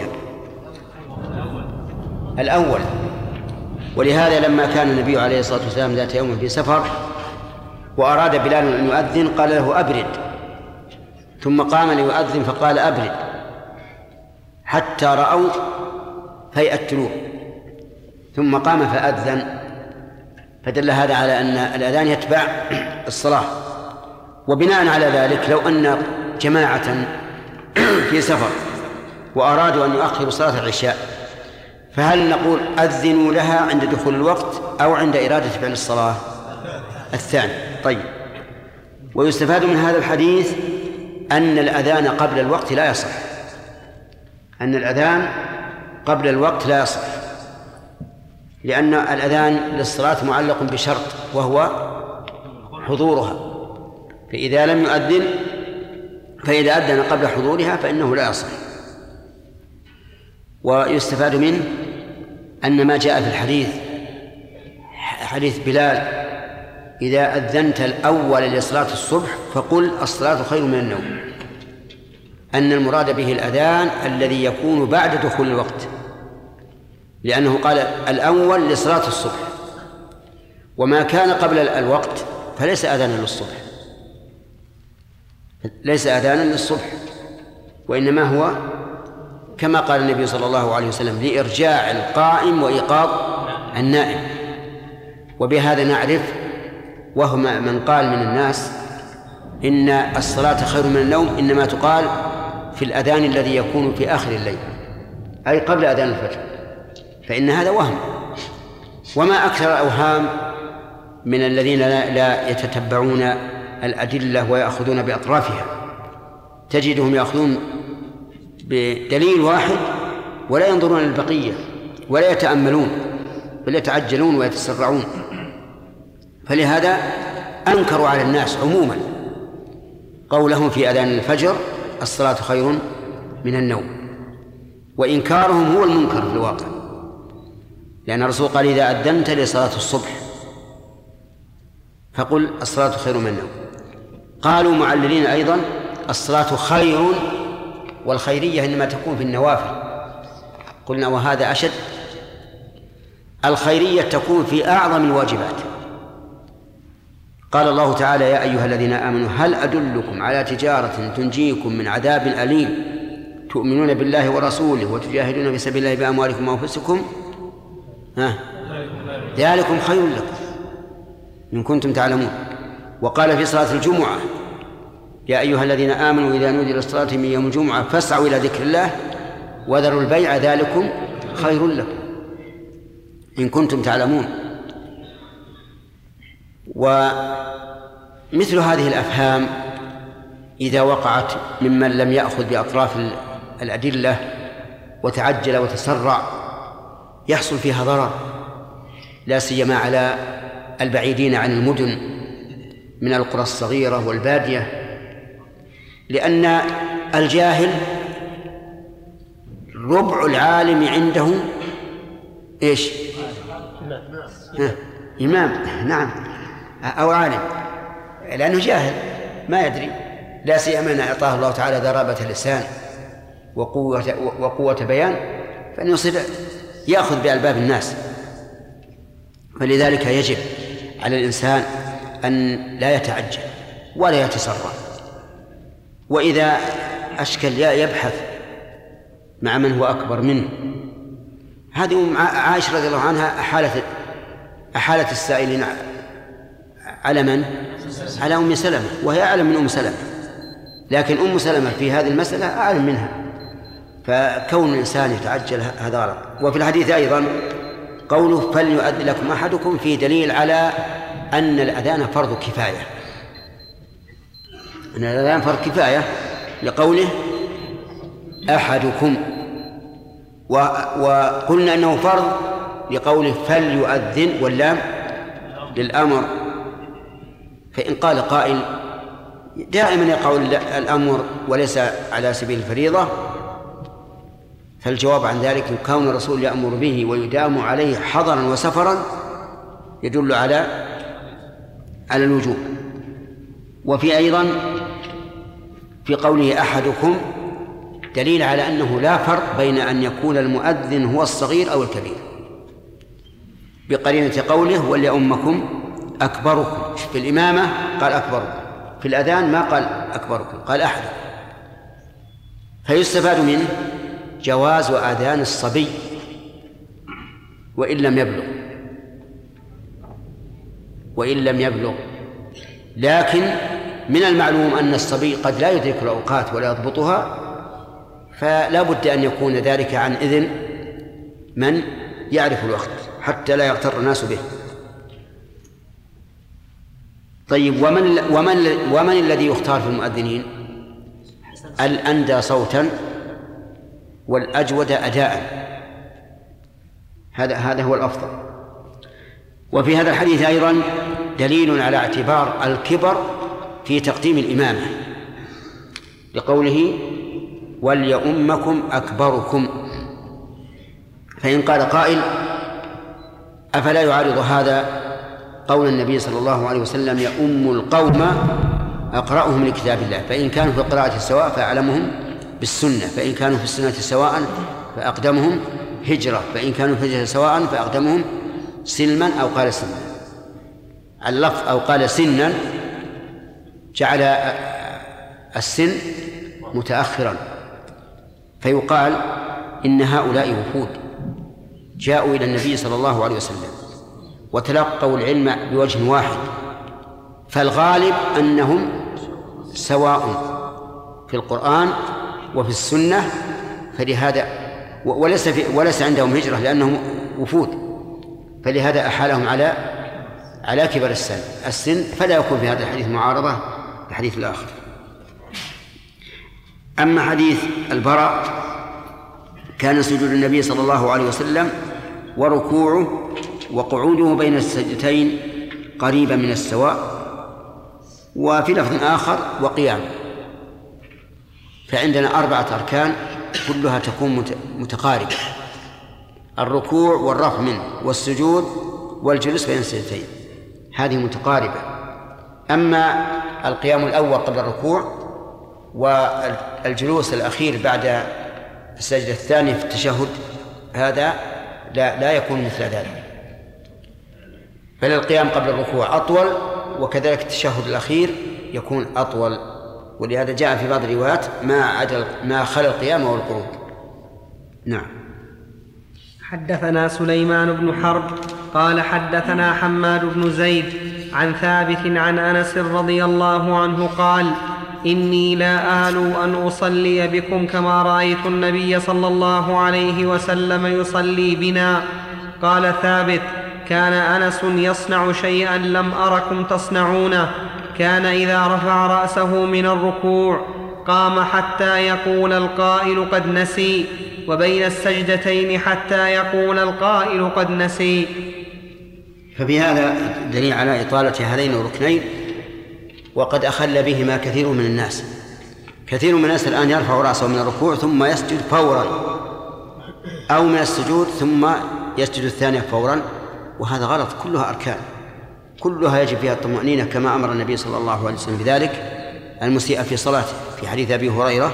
الأول. ولهذا لما كان النبي عليه الصلاة والسلام ذات يوم في سفر وأراد بلال أن يؤذن قال له: أبرد. ثم قام ليؤذن فقال: أبرد، حتى رأوا هيئة الطلوع، ثم قام فأذن. فدل هذا على أن الأذان يتبع الصلاة. وبناء على ذلك لو أن جماعة في سفر وأرادوا أن يؤخروا صلاة العشاء، فهل نقول أذنوا لها عند دخول الوقت أو عند إرادة فعل الصلاة؟ الثاني. طيب. ويستفاد من هذا الحديث أن الأذان قبل الوقت لا يصح، أن الأذان قبل الوقت لا يصح، لأن الأذان للصلاة معلق بشرط وهو حضورها، فإذا لم يؤذن فإذا أذن قبل حضورها فإنه لا يصح. ويستفاد منه أن ما جاء في الحديث حديث بلال: إذا أذنت الأول لصلاة الصبح فقل الصلاة خير من النوم، أن المراد به الأذان الذي يكون بعد دخول الوقت، لأنه قال الأول لصلاة الصبح، وما كان قبل الوقت فليس أذانا للصبح، ليس أذانا للصبح، وإنما هو كما قال النبي صلى الله عليه وسلم: لإرجاع القائم وإيقاظ النائم. وبهذا نعرف، وهم من قال من الناس إن الصلاة خير من النوم، إنما تقال في الأذان الذي يكون في آخر الليل، أي قبل أذان الفجر، فإن هذا وهم. وما أكثر الأوهام من الذين لا يتتبعون الأدلة ويأخذون بأطرافها، تجدهم يأخذون بدليل واحد ولا ينظرون للبقية ولا يتأملون، بل يتعجلون ويتسرعون. فلهذا أنكروا على الناس عموما قولهم في أذان الفجر الصلاة خير من النوم، وإنكارهم هو المنكر في الواقع، لأن الرسول قال إذا أذنت لصلاة الصبح فقل الصلاة خير من النوم. قالوا معللين أيضا الصلاة خير، والخيرية إنما تكون في النوافل. قلنا وهذا أشد، الخيرية تكون في أعظم الواجبات. قال الله تعالى يا أيها الذين آمنوا هل أدلكم على تجارة تنجيكم من عذاب أليم تؤمنون بالله ورسوله وتجاهدون في سبيل الله بأموالكم وأنفسكم ذلكم خير لكم إن كنتم تعلمون. وقال في صلاة الجمعة يا أيها الذين آمنوا إذا نودي للصلاة من يوم الجمعة فاسعوا إلى ذكر الله وذروا البيع ذلكم خير لكم إن كنتم تعلمون. ومثل هذه الأفهام إذا وقعت ممن لم يأخذ بأطراف الأدلة وتعجل وتسرع يحصل فيها ضرر، لا سيما على البعيدين عن المدن من القرى الصغيرة والبادية، لأن الجاهل ربع العالم عنده إيش؟ إمام، نعم، أو عالم، لأنه جاهل ما يدري، لا سيما أن أعطاه الله تعالى ضرابة اللسان وقوة بيان، فإنه يصير يأخذ بألباب الناس. فلذلك يجب على الإنسان أن لا يتعجل ولا يتسرع، وإذا أشكل يبحث مع من هو أكبر منه. هذه عائشة رضي الله عنها أحالت السائلين على من؟ على أم سلمة، وهي أعلم من أم سلمة، لكن أم سلمة في هذه المسألة أعلم منها، فكون الإنسان يتعجل هذا غلط. وفي الحديث أيضا قوله فليؤذن لكم أحدكم فيه دليل على أن الأذان فرض كفاية، أن الأذان فرض كفاية لقوله أحدكم، وقلنا أنه فرض لقوله فليؤذن واللام للأمر. فإن قال قائل دائما يقع الأمر وليس على سبيل الفريضة، فالجواب عن ذلك كون الرسول يأمر به ويدام عليه حضرا وسفرا يدل على الوجوب. وفي أيضا في قوله أحدكم دليل على أنه لا فرق بين أن يكون المؤذن هو الصغير أو الكبير، بقرينة قوله وليؤمكم أكبركم. في الإمامة قال أكبركم، في الأذان ما قال أكبركم، قال أحدكم. فيستفاد منه جواز أذان الصبي وإن لم يبلغ، لكن من المعلوم أن الصبي قد لا يدرك الأوقات ولا يضبطها، فلا بد أن يكون ذلك عن إذن من يعرف الوقت حتى لا يغتر الناس به. طيب، ومن الذي يختار في المؤذنين؟ الأندى صوتا والأجود أداء، هذا هو الأفضل. وفي هذا الحديث أيضا دليل على اعتبار الكبر في تقديم الإمامة، لقوله وليؤمكم أكبركم. فإن قال قائل أفلا يعارض هذا قول النبي صلى الله عليه وسلم يؤم القوم أقرأهم لكتاب الله، فإن كانوا في القراءة سواء فأعلمهم بالسنة، فإن كانوا في السنة سواء فأقدمهم هجرة، فإن كانوا في الهجرة سواء فأقدمهم سلما، أو قال سنا على اللفظ أو قال سنا، جعل السن متأخرا، فيقال إن هؤلاء وفود جاءوا إلى النبي صلى الله عليه وسلم وتلقوا العلم بوجه واحد، فالغالب أنهم سواء في القرآن وفي السنة، فلهذا وليس عندهم هجرة لأنهم وفود، فلهذا أحالهم على كبر السن، فلا يكون في هذا الحديث معارضة بالحديث الآخر. أما حديث البراء كان سجود النبي صلى الله عليه وسلم وركوعه وقعوده بين السجدتين قريبا من السواء، وفي لفظ آخر وقيامه. فعندنا 4 أركان كلها تكون متقاربة: الركوع والرفع منه والسجود والجلوس بين السجدتين، هذه متقاربة. أما القيام الأول قبل الركوع والجلوس الأخير بعد السجدة الثانية في التشهد هذا لا يكون مثل ذلك، بل القيام قبل الركوع أطول، وكذلك التشهد الأخير يكون أطول، ولهذا جاء في بعض الروايات ما خلا القيام والقعود. نعم. حدثنا سليمان بن حرب قال حدثنا حماد بن زيد عن ثابت عن أنس رضي الله عنه قال: إني لا آلو أن أصلي بكم كما رأيت النبي صلى الله عليه وسلم يصلي بنا. قال ثابت: كان أنس يصنع شيئا لم أركم تصنعونه، كان إذا رفع رأسه من الركوع قام حتى يقول القائل قد نسي، وبين السجدتين حتى يقول القائل قد نسي. ففي هذا دليل على إطالة هذين الركنين، وقد أخل بهما كثير من الناس. كثير من الناس الآن يرفع رأسه من الركوع ثم يسجد فورا، أو من السجود ثم يسجد الثانية فورا، وهذا غلط. كلها أركان، كلها يجب فيها الطمأنينة كما أمر النبي صلى الله عليه وسلم بذلك المسيء في صلاته في حديث أبي هريرة.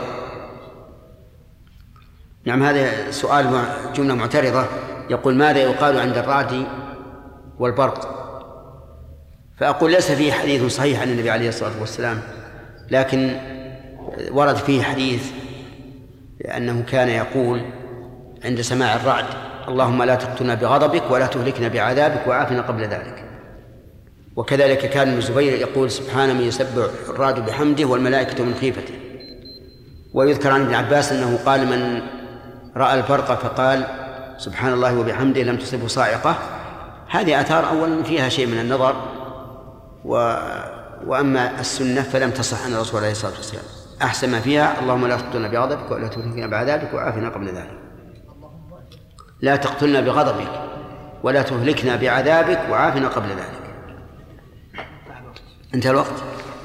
نعم، هذا سؤال جملة معترضة، يقول: ماذا يقال عند الرعد والبرق؟ فأقول: ليس فيه حديث صحيح عن النبي عليه الصلاة والسلام، لكن ورد فيه حديث أنه كان يقول عند سماع الرعد: اللهم لا تقتلنا بغضبك ولا تهلكنا بعذابك وعافنا قبل ذلك. وكذلك كان ابن الزبير يقول: سبحان من يسبح الرعد بحمده والملائكة من خيفته. ويذكر عن ابن عباس أنه قال: من رأى البرق فقال سبحان الله وبحمده لم تصبه صاعقة. هذه آثار أولا فيها شيء من النظر، وأما السنة فلم تصح عن الرسول عليه الصلاة والسلام. أحسن ما فيها: اللهم لا تقتلنا بغضبك ولا تهلكنا بعذابك وعافنا قبل ذلك. لا تقتلنا بغضبك ولا تهلكنا بعذابك وعافنا قبل ذلك. انتهى الوقت.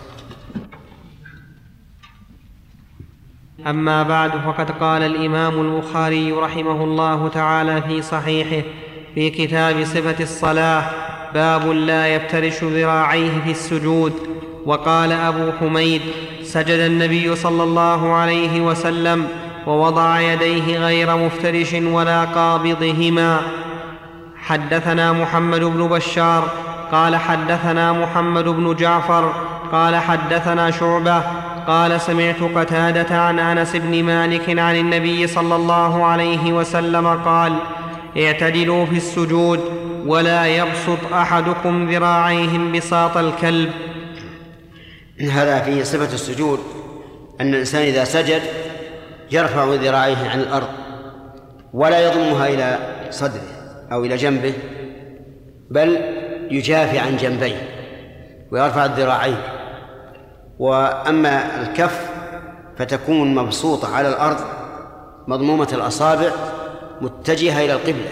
أما بعد، فقد قال الإمام البخاري رحمه الله تعالى في صحيحه في كتاب صفة الصلاة: باب لا يفترش ذراعيه في السجود. وقال أبو حميد: سجد النبي صلى الله عليه وسلم ووضع يديه غير مفترش ولا قابضهما. حدثنا محمد بن بشار قال حدثنا محمد بن جعفر قال حدثنا شعبة قال: سمعت قتادة عن أنس بن مالك عن النبي صلى الله عليه وسلم قال: اعتدلوا في السجود ولا يبسط أحدكم ذراعيه بساط الكلب. هذا في صفة السجود، أن الإنسان إذا سجد يرفع ذراعيه عن الأرض ولا يضمها إلى صدره أو إلى جنبه، بل يجافي عن جنبيه ويرفع الذراعين. وأما الكف فتكون مبسوطة على الأرض مضمومة الأصابع متجهة إلى القبلة.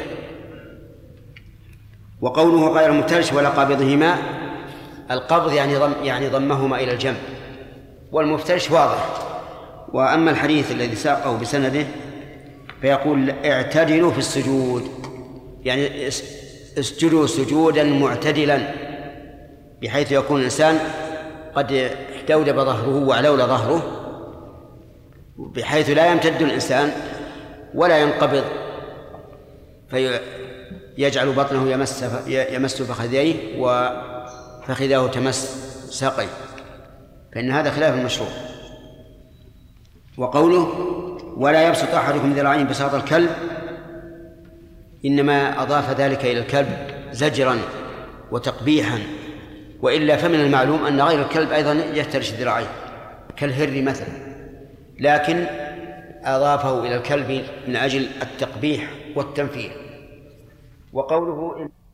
وقوله غير مفترش ولا قابضهما، القبض يعني ضمهما إلى الجنب، والمفترش واضح. وأما الحديث الذي ساقه بسنده فيقول: اعتدلوا في السجود، يعني اسجدوا سجودا معتدلا، بحيث يكون الإنسان قد احتودب ظهره وعلول ظهره، بحيث لا يمتد الإنسان ولا ينقبض فيجعل بطنه يمس فخذيه وفخذه تمس ساقيه، فإن هذا خلاف المشروع. وقوله: ولا يبسط أحدكم ذراعيه بساط الكلب، إنما أضاف ذلك إلى الكلب زجرا وتقبيحا، وإلا فمن المعلوم أن غير الكلب أيضا يفترش ذراعيه كالهر مثلا، لكن أضافه إلى الكلب من أجل التقبيح والتنفير. وقوله